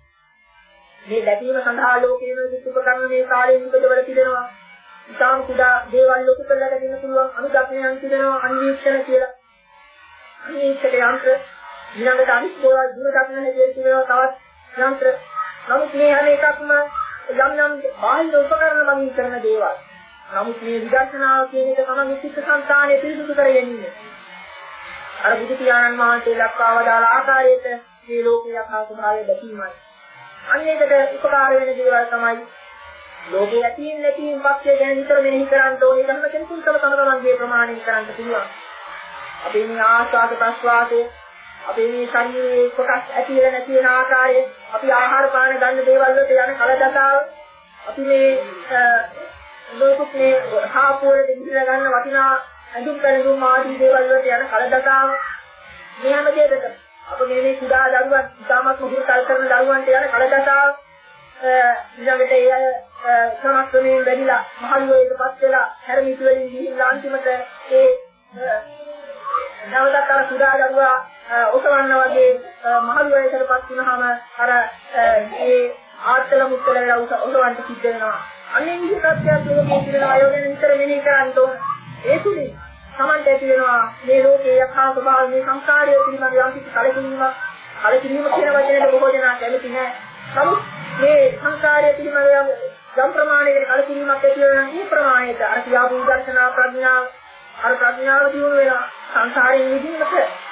මේ දැකීම සඳහා ලෝකයේ දුක් උපකරණ මේ කාලේ නිකදවල තිබෙනවා. ඉතාම කුඩා දේවල් ලොකු කරලා දෙන්න පුළුවන් අනුගමනයන් තිබෙනවා අන්වීක්ෂණ කියලා. අන්වීක්ෂණ යන්ත්‍ර ඊළඟට අනිත් දේවල් දුර දක්න හැටියට තිබෙනවා තවත් යන්ත්‍ර. නමුත් මේ හැම එකක්ම යම් යම් බාහිර උපකරණ මගින් කරන දේවල්. නමුත් මේ විදර්ශනාව කියන එක තමයි චිත්ත සංතානයේ පිරිසුදු කර ගැනීම. අර බුදු පියාණන් වහන්සේ දක්වා වදාළ ආකාරයට මේ ලෝකයේ යථා ස්වභාවය දැකීමයි. අන්නේකට උපකාර වෙන දේවල් තමයි ලෝකයේ ඇතින් නැතින් පක්ෂය ගැන විතර මෙනෙහි කරන්න ඕනේ. ධර්ම කෙනෙකුට තම තමන්ගේ ප්‍රමාණය කරන්න පුළුවන්. අපේ මේ ආස්වාද ප්‍රස්වාදයේ අපේ මේ ශරීරයේ කොටස් ඇති වෙන නැති වෙන ආකාරය, අපි ආහාර පාන ගන්න දේවල් වලට යන කලදතාව, අපි මේ ලෝකුත් මේ හාපුවලට ඉඳලා ගන්න වටිනා අඳුම් පැලඳුම් ආදී දේවල් වලට යන කලදතාව මේ හැම දෙයකටම අප මේ මේ කුඩා දරුවන් ඉතාමත් මුහුරුතල් කරන දරුවන්ට යන කලදතාව ඊළඟට ඒ අය සමස්තමේ වැඩිලා මහලුවේටපත් වෙලා හැරමිටි වලින් ගිහිල්ලා අන්තිමට ඒ නැවතත් අර කුඩා දරුවා ඔසවන්න වගේ මහලුවේටපත් වුණාම අර ඒ ආත්තල මුත්තල වෙලා ඔසවන්න සිද්ධ වෙනවා. අන්නේ විදිහට ලෝකයේ තියෙන අයෝ ගැන විතර මෙනෙහි කරන්න ඕන. ඒ තුලින් සමන්ට ඇති වෙනවා මේ ලෝකයේ යථා ස්වභාවය මේ සංස්කාරය පිළිබඳ යම් කිසි කලකිරීමක් කලකිරීම කියන වචනයට බොහෝ දෙනා කැමති නැහැ. නමුත් මේ සංස්කාරය පිළිබඳ යම් ප්‍රමාණයකට කලකිරීමක් ඇති වෙනවා නම් මේ ප්‍රමාණයට අර කියාපු විදර්ශනා ප්‍රඥාව අර ප්‍රඥාව දියුණු වෙනවා සංසාරයෙන් මිදීමට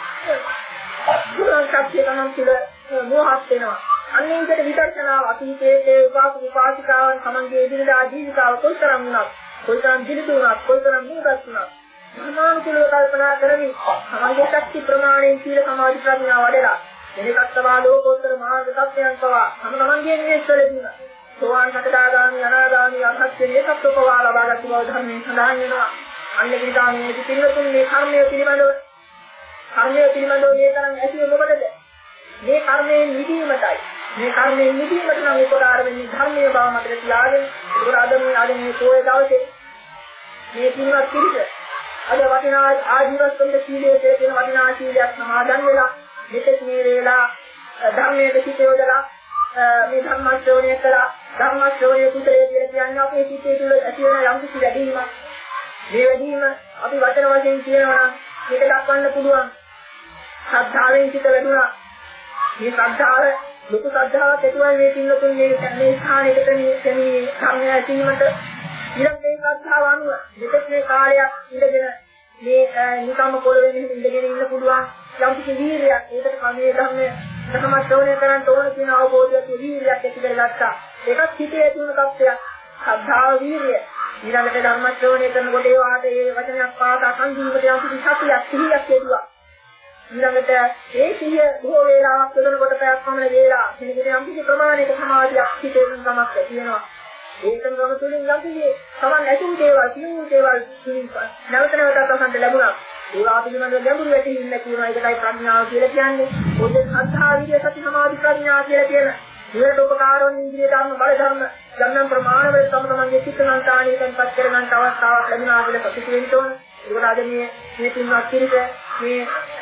දුරන් සත්‍ය ගමන් තුළ මෝහත් වෙනවා. අන්නේ විදිහට විදර්ශනාව අතීතයේ උපාසක උපාසිකාවන් සමන්ගේ එදිනදා ජීවිතාව කොයිතරම් වුණත් කොයිතරම් දිලිදුණත් කොයිතරම් මුදත් වුණත් සමානුකූලව කල්පනා කරමින් සමාජයේ ශක්ති ප්‍රමාණයෙන් සීල සමාධි ප්‍රඥා වඩලා මෙලෙසත් සබා ලෝකෝත්තර මාර්ග සත්‍යයන් පවා තම තමන්ගේ නිවෙස්වලදී සෝවාන් සකදාගාමි අනාගාමි අරහත් මේ සත්‍ය පවා ලබාගත් බව ධර්මයෙන් සඳහන් වෙනවා. අන්නේ විදාමයේ පිළිතුරු මේ කර්මය පිළිබඳව කර්මය පිළිබඳව මේ තරම් ඇතිවෙ මොකටද? මේ කර්මයෙන් මිදීමටයි. මේ කර්මයෙන් මිදීමට නම් උපකාර වෙන්නේ ධර්මයේ බව මතක තියාගෙන ඒක අද මේ අද මේ පොයේ දවසේ මේ පින්වත් පිළිස අද වටිනා ආජීවස්වන්ත සීලයේ තියෙන වටිනා සීලයක් සමාදන් වෙලා මෙතෙක් මේ වේලා ධර්මයේ සිට යොදලා මේ ධර්ම ශ්‍රවණය කළා. ධර්ම ශ්‍රවණය කුසලයේ කියලා කියන්නේ අපේ සිතේ තුල ඇති වෙන යම් කිසි වැඩිවීමක්. මේ වැඩිවීම අපි වචන වශයෙන් කියනවා නම් මේක දක්වන්න පුළුවන්. ශ්‍රද්ධාවෙන් සිට වැඩුණා. මේ ශ්‍රද්ධාව ලොකු ශ්‍රද්ධාවක් ඇතුළේ මේ පින්නතුන් මේ මේ ස්ථානයකට මේ මේ ධර්මය ඇසීමට ඊළඟ මේ ශ්‍රද්ධාව අනුව දෙකේ මේ කාලයක් ඉඳගෙන මේ නිකම්ම පොළොවේ ඉඳගෙන ඉන්න පුළුවන් යම් කිසි වීර්යයක් ඒකට කමේ ධර්මයේ ප්‍රථම ශ්‍රවණය කරන්න ඕන කියන අවබෝධයක් වීර්යයක් ඇති කරගත්තා. ඒකත් හිතේ තුන තත්ත්වයක්. ශ්‍රද්ධාව වීර්යය ඊළඟට ධර්ම ශ්‍රවණය කරනකොට ඒ වාට ඒ වචනයක් පාසා සංජීවිතයක් යම් කිසි සතියක් සිහියක් ලැබුවා. ඊළඟට ඒ සිහිය බොහෝ වේලාවක් යොදනකොට පැයක් පමණ වේලා කෙනෙකුට යම් කිසි ප්‍රමාණයක සමාධියක් හිතේ තුනක් තියෙනවා. ඒකම ගම තුලින් යම් කිසි සමන් ඇතුළු දේවල් සියුම් දේවල් නැවත නැවතත් අසන්න ලැබුණා. ඒවා පිළිබඳව ගැඹුරු වැටහීමක් තියෙනවා. ඒකයි ප්‍රඥාව කියලා කියන්නේ. ඔය සද්ධා විද්‍ය සති සමාධි ප්‍රඥා කියලා කියන ඊට උපකාරෝන් ඉන්ද්‍රිය ධර්ම බල ධර්ම ගම්නම් ප්‍රමාණවල තම තමන්ගේ චිත්තසංතානීයන්පත් කරගන්න අවස්ථාවක් ලැබුණා කියලා සතුටු වෙන්න ඕන. ඒකට අද මේ මේ තුන්වත් පිළිස මේ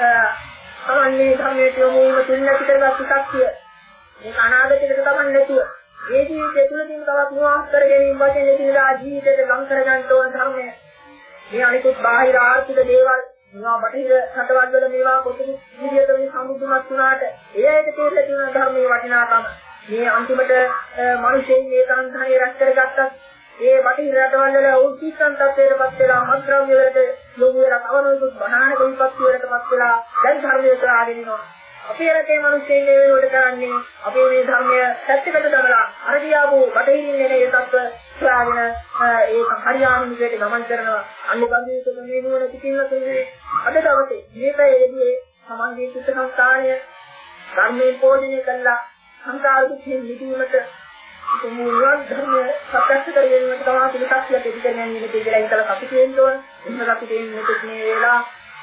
සමන්නේ ධර්මයේ යොමු වීම තුල නැති කරගත්තු ශක්තිය මේ අනාගතයකට තමන් නැතුව මේ ජීවිතය තුළදීම තවත් නිවාස කර ගැනීම වශයෙන් එදිනදා ජීවිතයට ලං කර ගන්න ඕන ධර්මය. මේ අනිකුත් බාහිර ආර්ථික දේවල් මේවා බටහිර රටවල් වල මේවා කොතන විදියට මේ සම්බුද්ධමත් වුණාට ඒ ඇයිද තේරෙලා තියෙන ධර්මයේ වටිනාකම. මේ අන්තිමට මිනිසෙයි මේ තරම් ධනෙ රැස් කරගත්තත් ඒ බටහිර රටවල් වල උත්සන්න තත්ත්වයකටපත් වෙලා මත්ද්‍රව්‍ය වලට යොමු වෙලා කවනොත් බණානක විපත්ති වලටපත් වෙලා දැන් ධර්මයේ කරාගෙන ඉනවා. අපේ රටේ මිනිස්සුන් මේ වෙනකොට කරන්නේ අපේ මේ ධර්මය සත්‍යකට දාලා අර කියාවු බටහිරින් එන ඒ තත්ත්ව සාගෙන ඒ හරියානුමිකයට ගමන් කරනවා. අන්න බන්දිත මේ නුවණ පිටින්ම තුනේ අද දවසේ මේකයේදී සමාජයේ චිත්ත සංස්කාරය ධර්මයෙන් පෝෂණය කළා සංකාර දුක්ඛෙන් මිදීමට මුලවත් ධර්මය සත්‍යස්ත කරගැනීමට තමයි පිළිපැක්ෂය දෙවිදෙනින් ඉන්නේ කියලා හිතලා අපි කියන්න ඕන. එහෙනම් අපි කියන්නේ මේ වෙලාව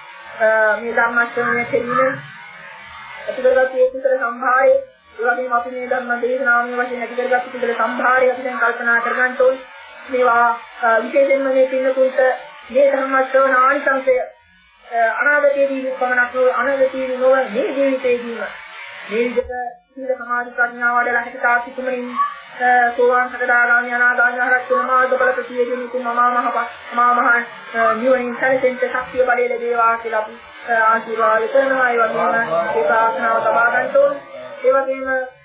මේ ධර්මාශ්‍රමයේ කෙරෙන අතිකරගත් ඒ කුසල සම්භාරය ඒ වගේම අපි මේ ධර්ම දේශනාවන් වශයෙන් අතිකරගත් කුසල සම්භාරය අපි දැන් කල්පනා කරගන්න ඕනේ. මේවා විශේෂයෙන්ම මේ පින්නතුන්ට මේ ධර්ම ශ්‍රවණ ආනිසංසය අනාගතයේදී පමණක් අනාගතයේදී නොව මේ ජීවිතයේදීම මේ විදිහට සීල සමාධි ප්‍රඥා වඩලා හිතාති කුමරින් සෝවාන් සකදාගාමී අනාගාමී අරහත් වෙන මාර්ගඵල ප්‍රතියේදී කුම මහා මහ මහා මහ නිවනින් සැලසෙන්න ශක්තිය බලය ලැබේවා කියලා අපි ආශිර්වාද කරනවා. ඒ වගේම ඒ ප්‍රාර්ථනාව තබා ගන්න ඕනේ. ඒ වගේම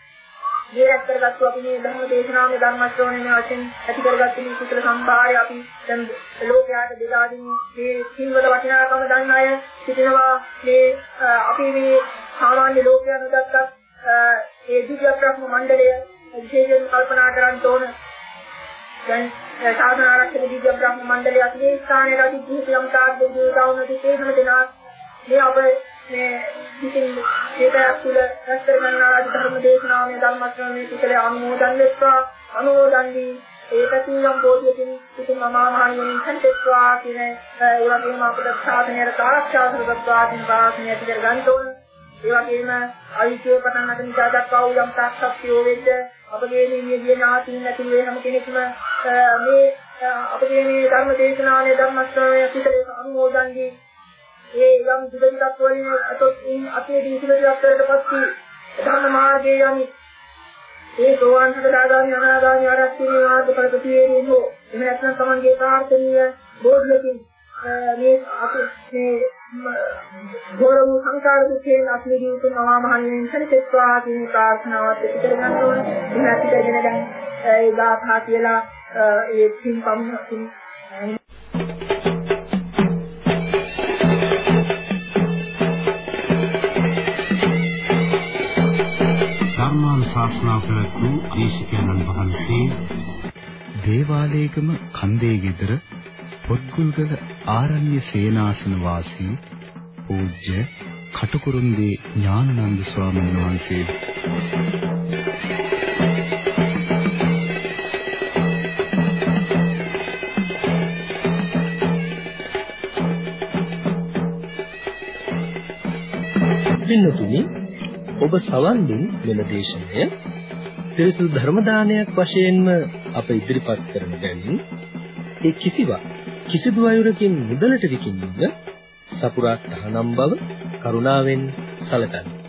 මේ රැස් කරගත්තු අපි මේ ධර්ම දේශනාවේ ධර්ම ශ්‍රවණයේ වශයෙන් ඇති කරගත්තු මේ කුසල සම්භාරය අපි දැන් ලෝකයට දෙදා දෙමින් මේ සිංහල වටිනාකම දන්න අය සිටිනවා. මේ අපි මේ සාමාන්‍ය ලෝකයන් උදක්වත් ඒ දිව්‍ය ප්‍රඥ මණ්ඩලය විශේෂයෙන් කල්පනා කරන්න ඕන. දැන් සාධන ආරක්ෂක දිව්‍ය ප්‍රඥ මණ්ඩලය අධි ස්ථානයේ අධිපති යම් තාක් දෙවියන්වන්ගේ තේසම දෙනා මේ අප මේ ඉතින් ඒක තුළ රැස් කරගන්නා ධර්ම දේශනාවේ ධර්ම ශ්‍රවණයේ කුසලයේ අනුමෝදන් වෙත්වා අනුමෝදන් වී ඒකකින් යම් බෝධියකින් ඉතින් මමාමහණියන් සම්පෙත්වා කියන ඒ වගේම අපිට සාධනයට ආරක්ෂා කරගත්තා කියන කාරණේ ඇති කර ගන්න ඕන. ඒ වගේම අයිතිය පටන් ගන්න නිසා දක්වා වූ යම් තාක්ෂත්‍යෝ වෙද්ද අපගේ නිවිය ඥාතින් ඇතුළු වේ හැම කෙනෙක්ම මේ අපගේ මේ ධර්ම දේශනාවේ ධර්ම ශ්‍රවණය පිටේ අනුමෝදන්දී ඒ යම් දුකිතක් වලින් අතොත් අපේ දීසලට අත්තරටපත් වී ධර්ම මාර්ගයේ යමි ඒ සෝවාන් සකදාගාමී අනාගාමී ආරක්ෂිත මාර්ග ප්‍රතිපේරී හෝ එහෙම නැත්නම් තමන්ගේ ප්‍රාර්ථනීය බෝධියකින් මේ අපේ මේ ගෞරව සංකාර දුකෙන් අපි ජීවිතේ මහා මහණෙන් සැලසෙත්වා කියන ප්‍රාර්ථනාවත් පිටර ගන්න ඕනේ. එහෙම ඇති කරගෙන දැන් ඒ ගාථා කියලා ඒ සිම්පම් ශාස්ත්‍රා ප්‍රතු දේශකයන්න් වහන්සේ දේවාලයේගම කන්දේ ගෙදර පොත්ගුල්ගල ආරණ්‍ය සේනාසන වාසී පූජ්‍ය කටුකුරුන්දී ඥානানন্দ ස්වාමීන් වහන්සේ පින්නතුනි ඔබ සවන් දුන් මෙල දේශනය පිරිසුදු ධර්ම දානයක් වශයෙන්ම අප ඉදිරිපත් කරන බැවින් ඒ කිසිවක් කිසිදු අයුරකින් මුදලට විකිණීම සපුරා තහනම් බව කරුණාවෙන් සැලකන්න.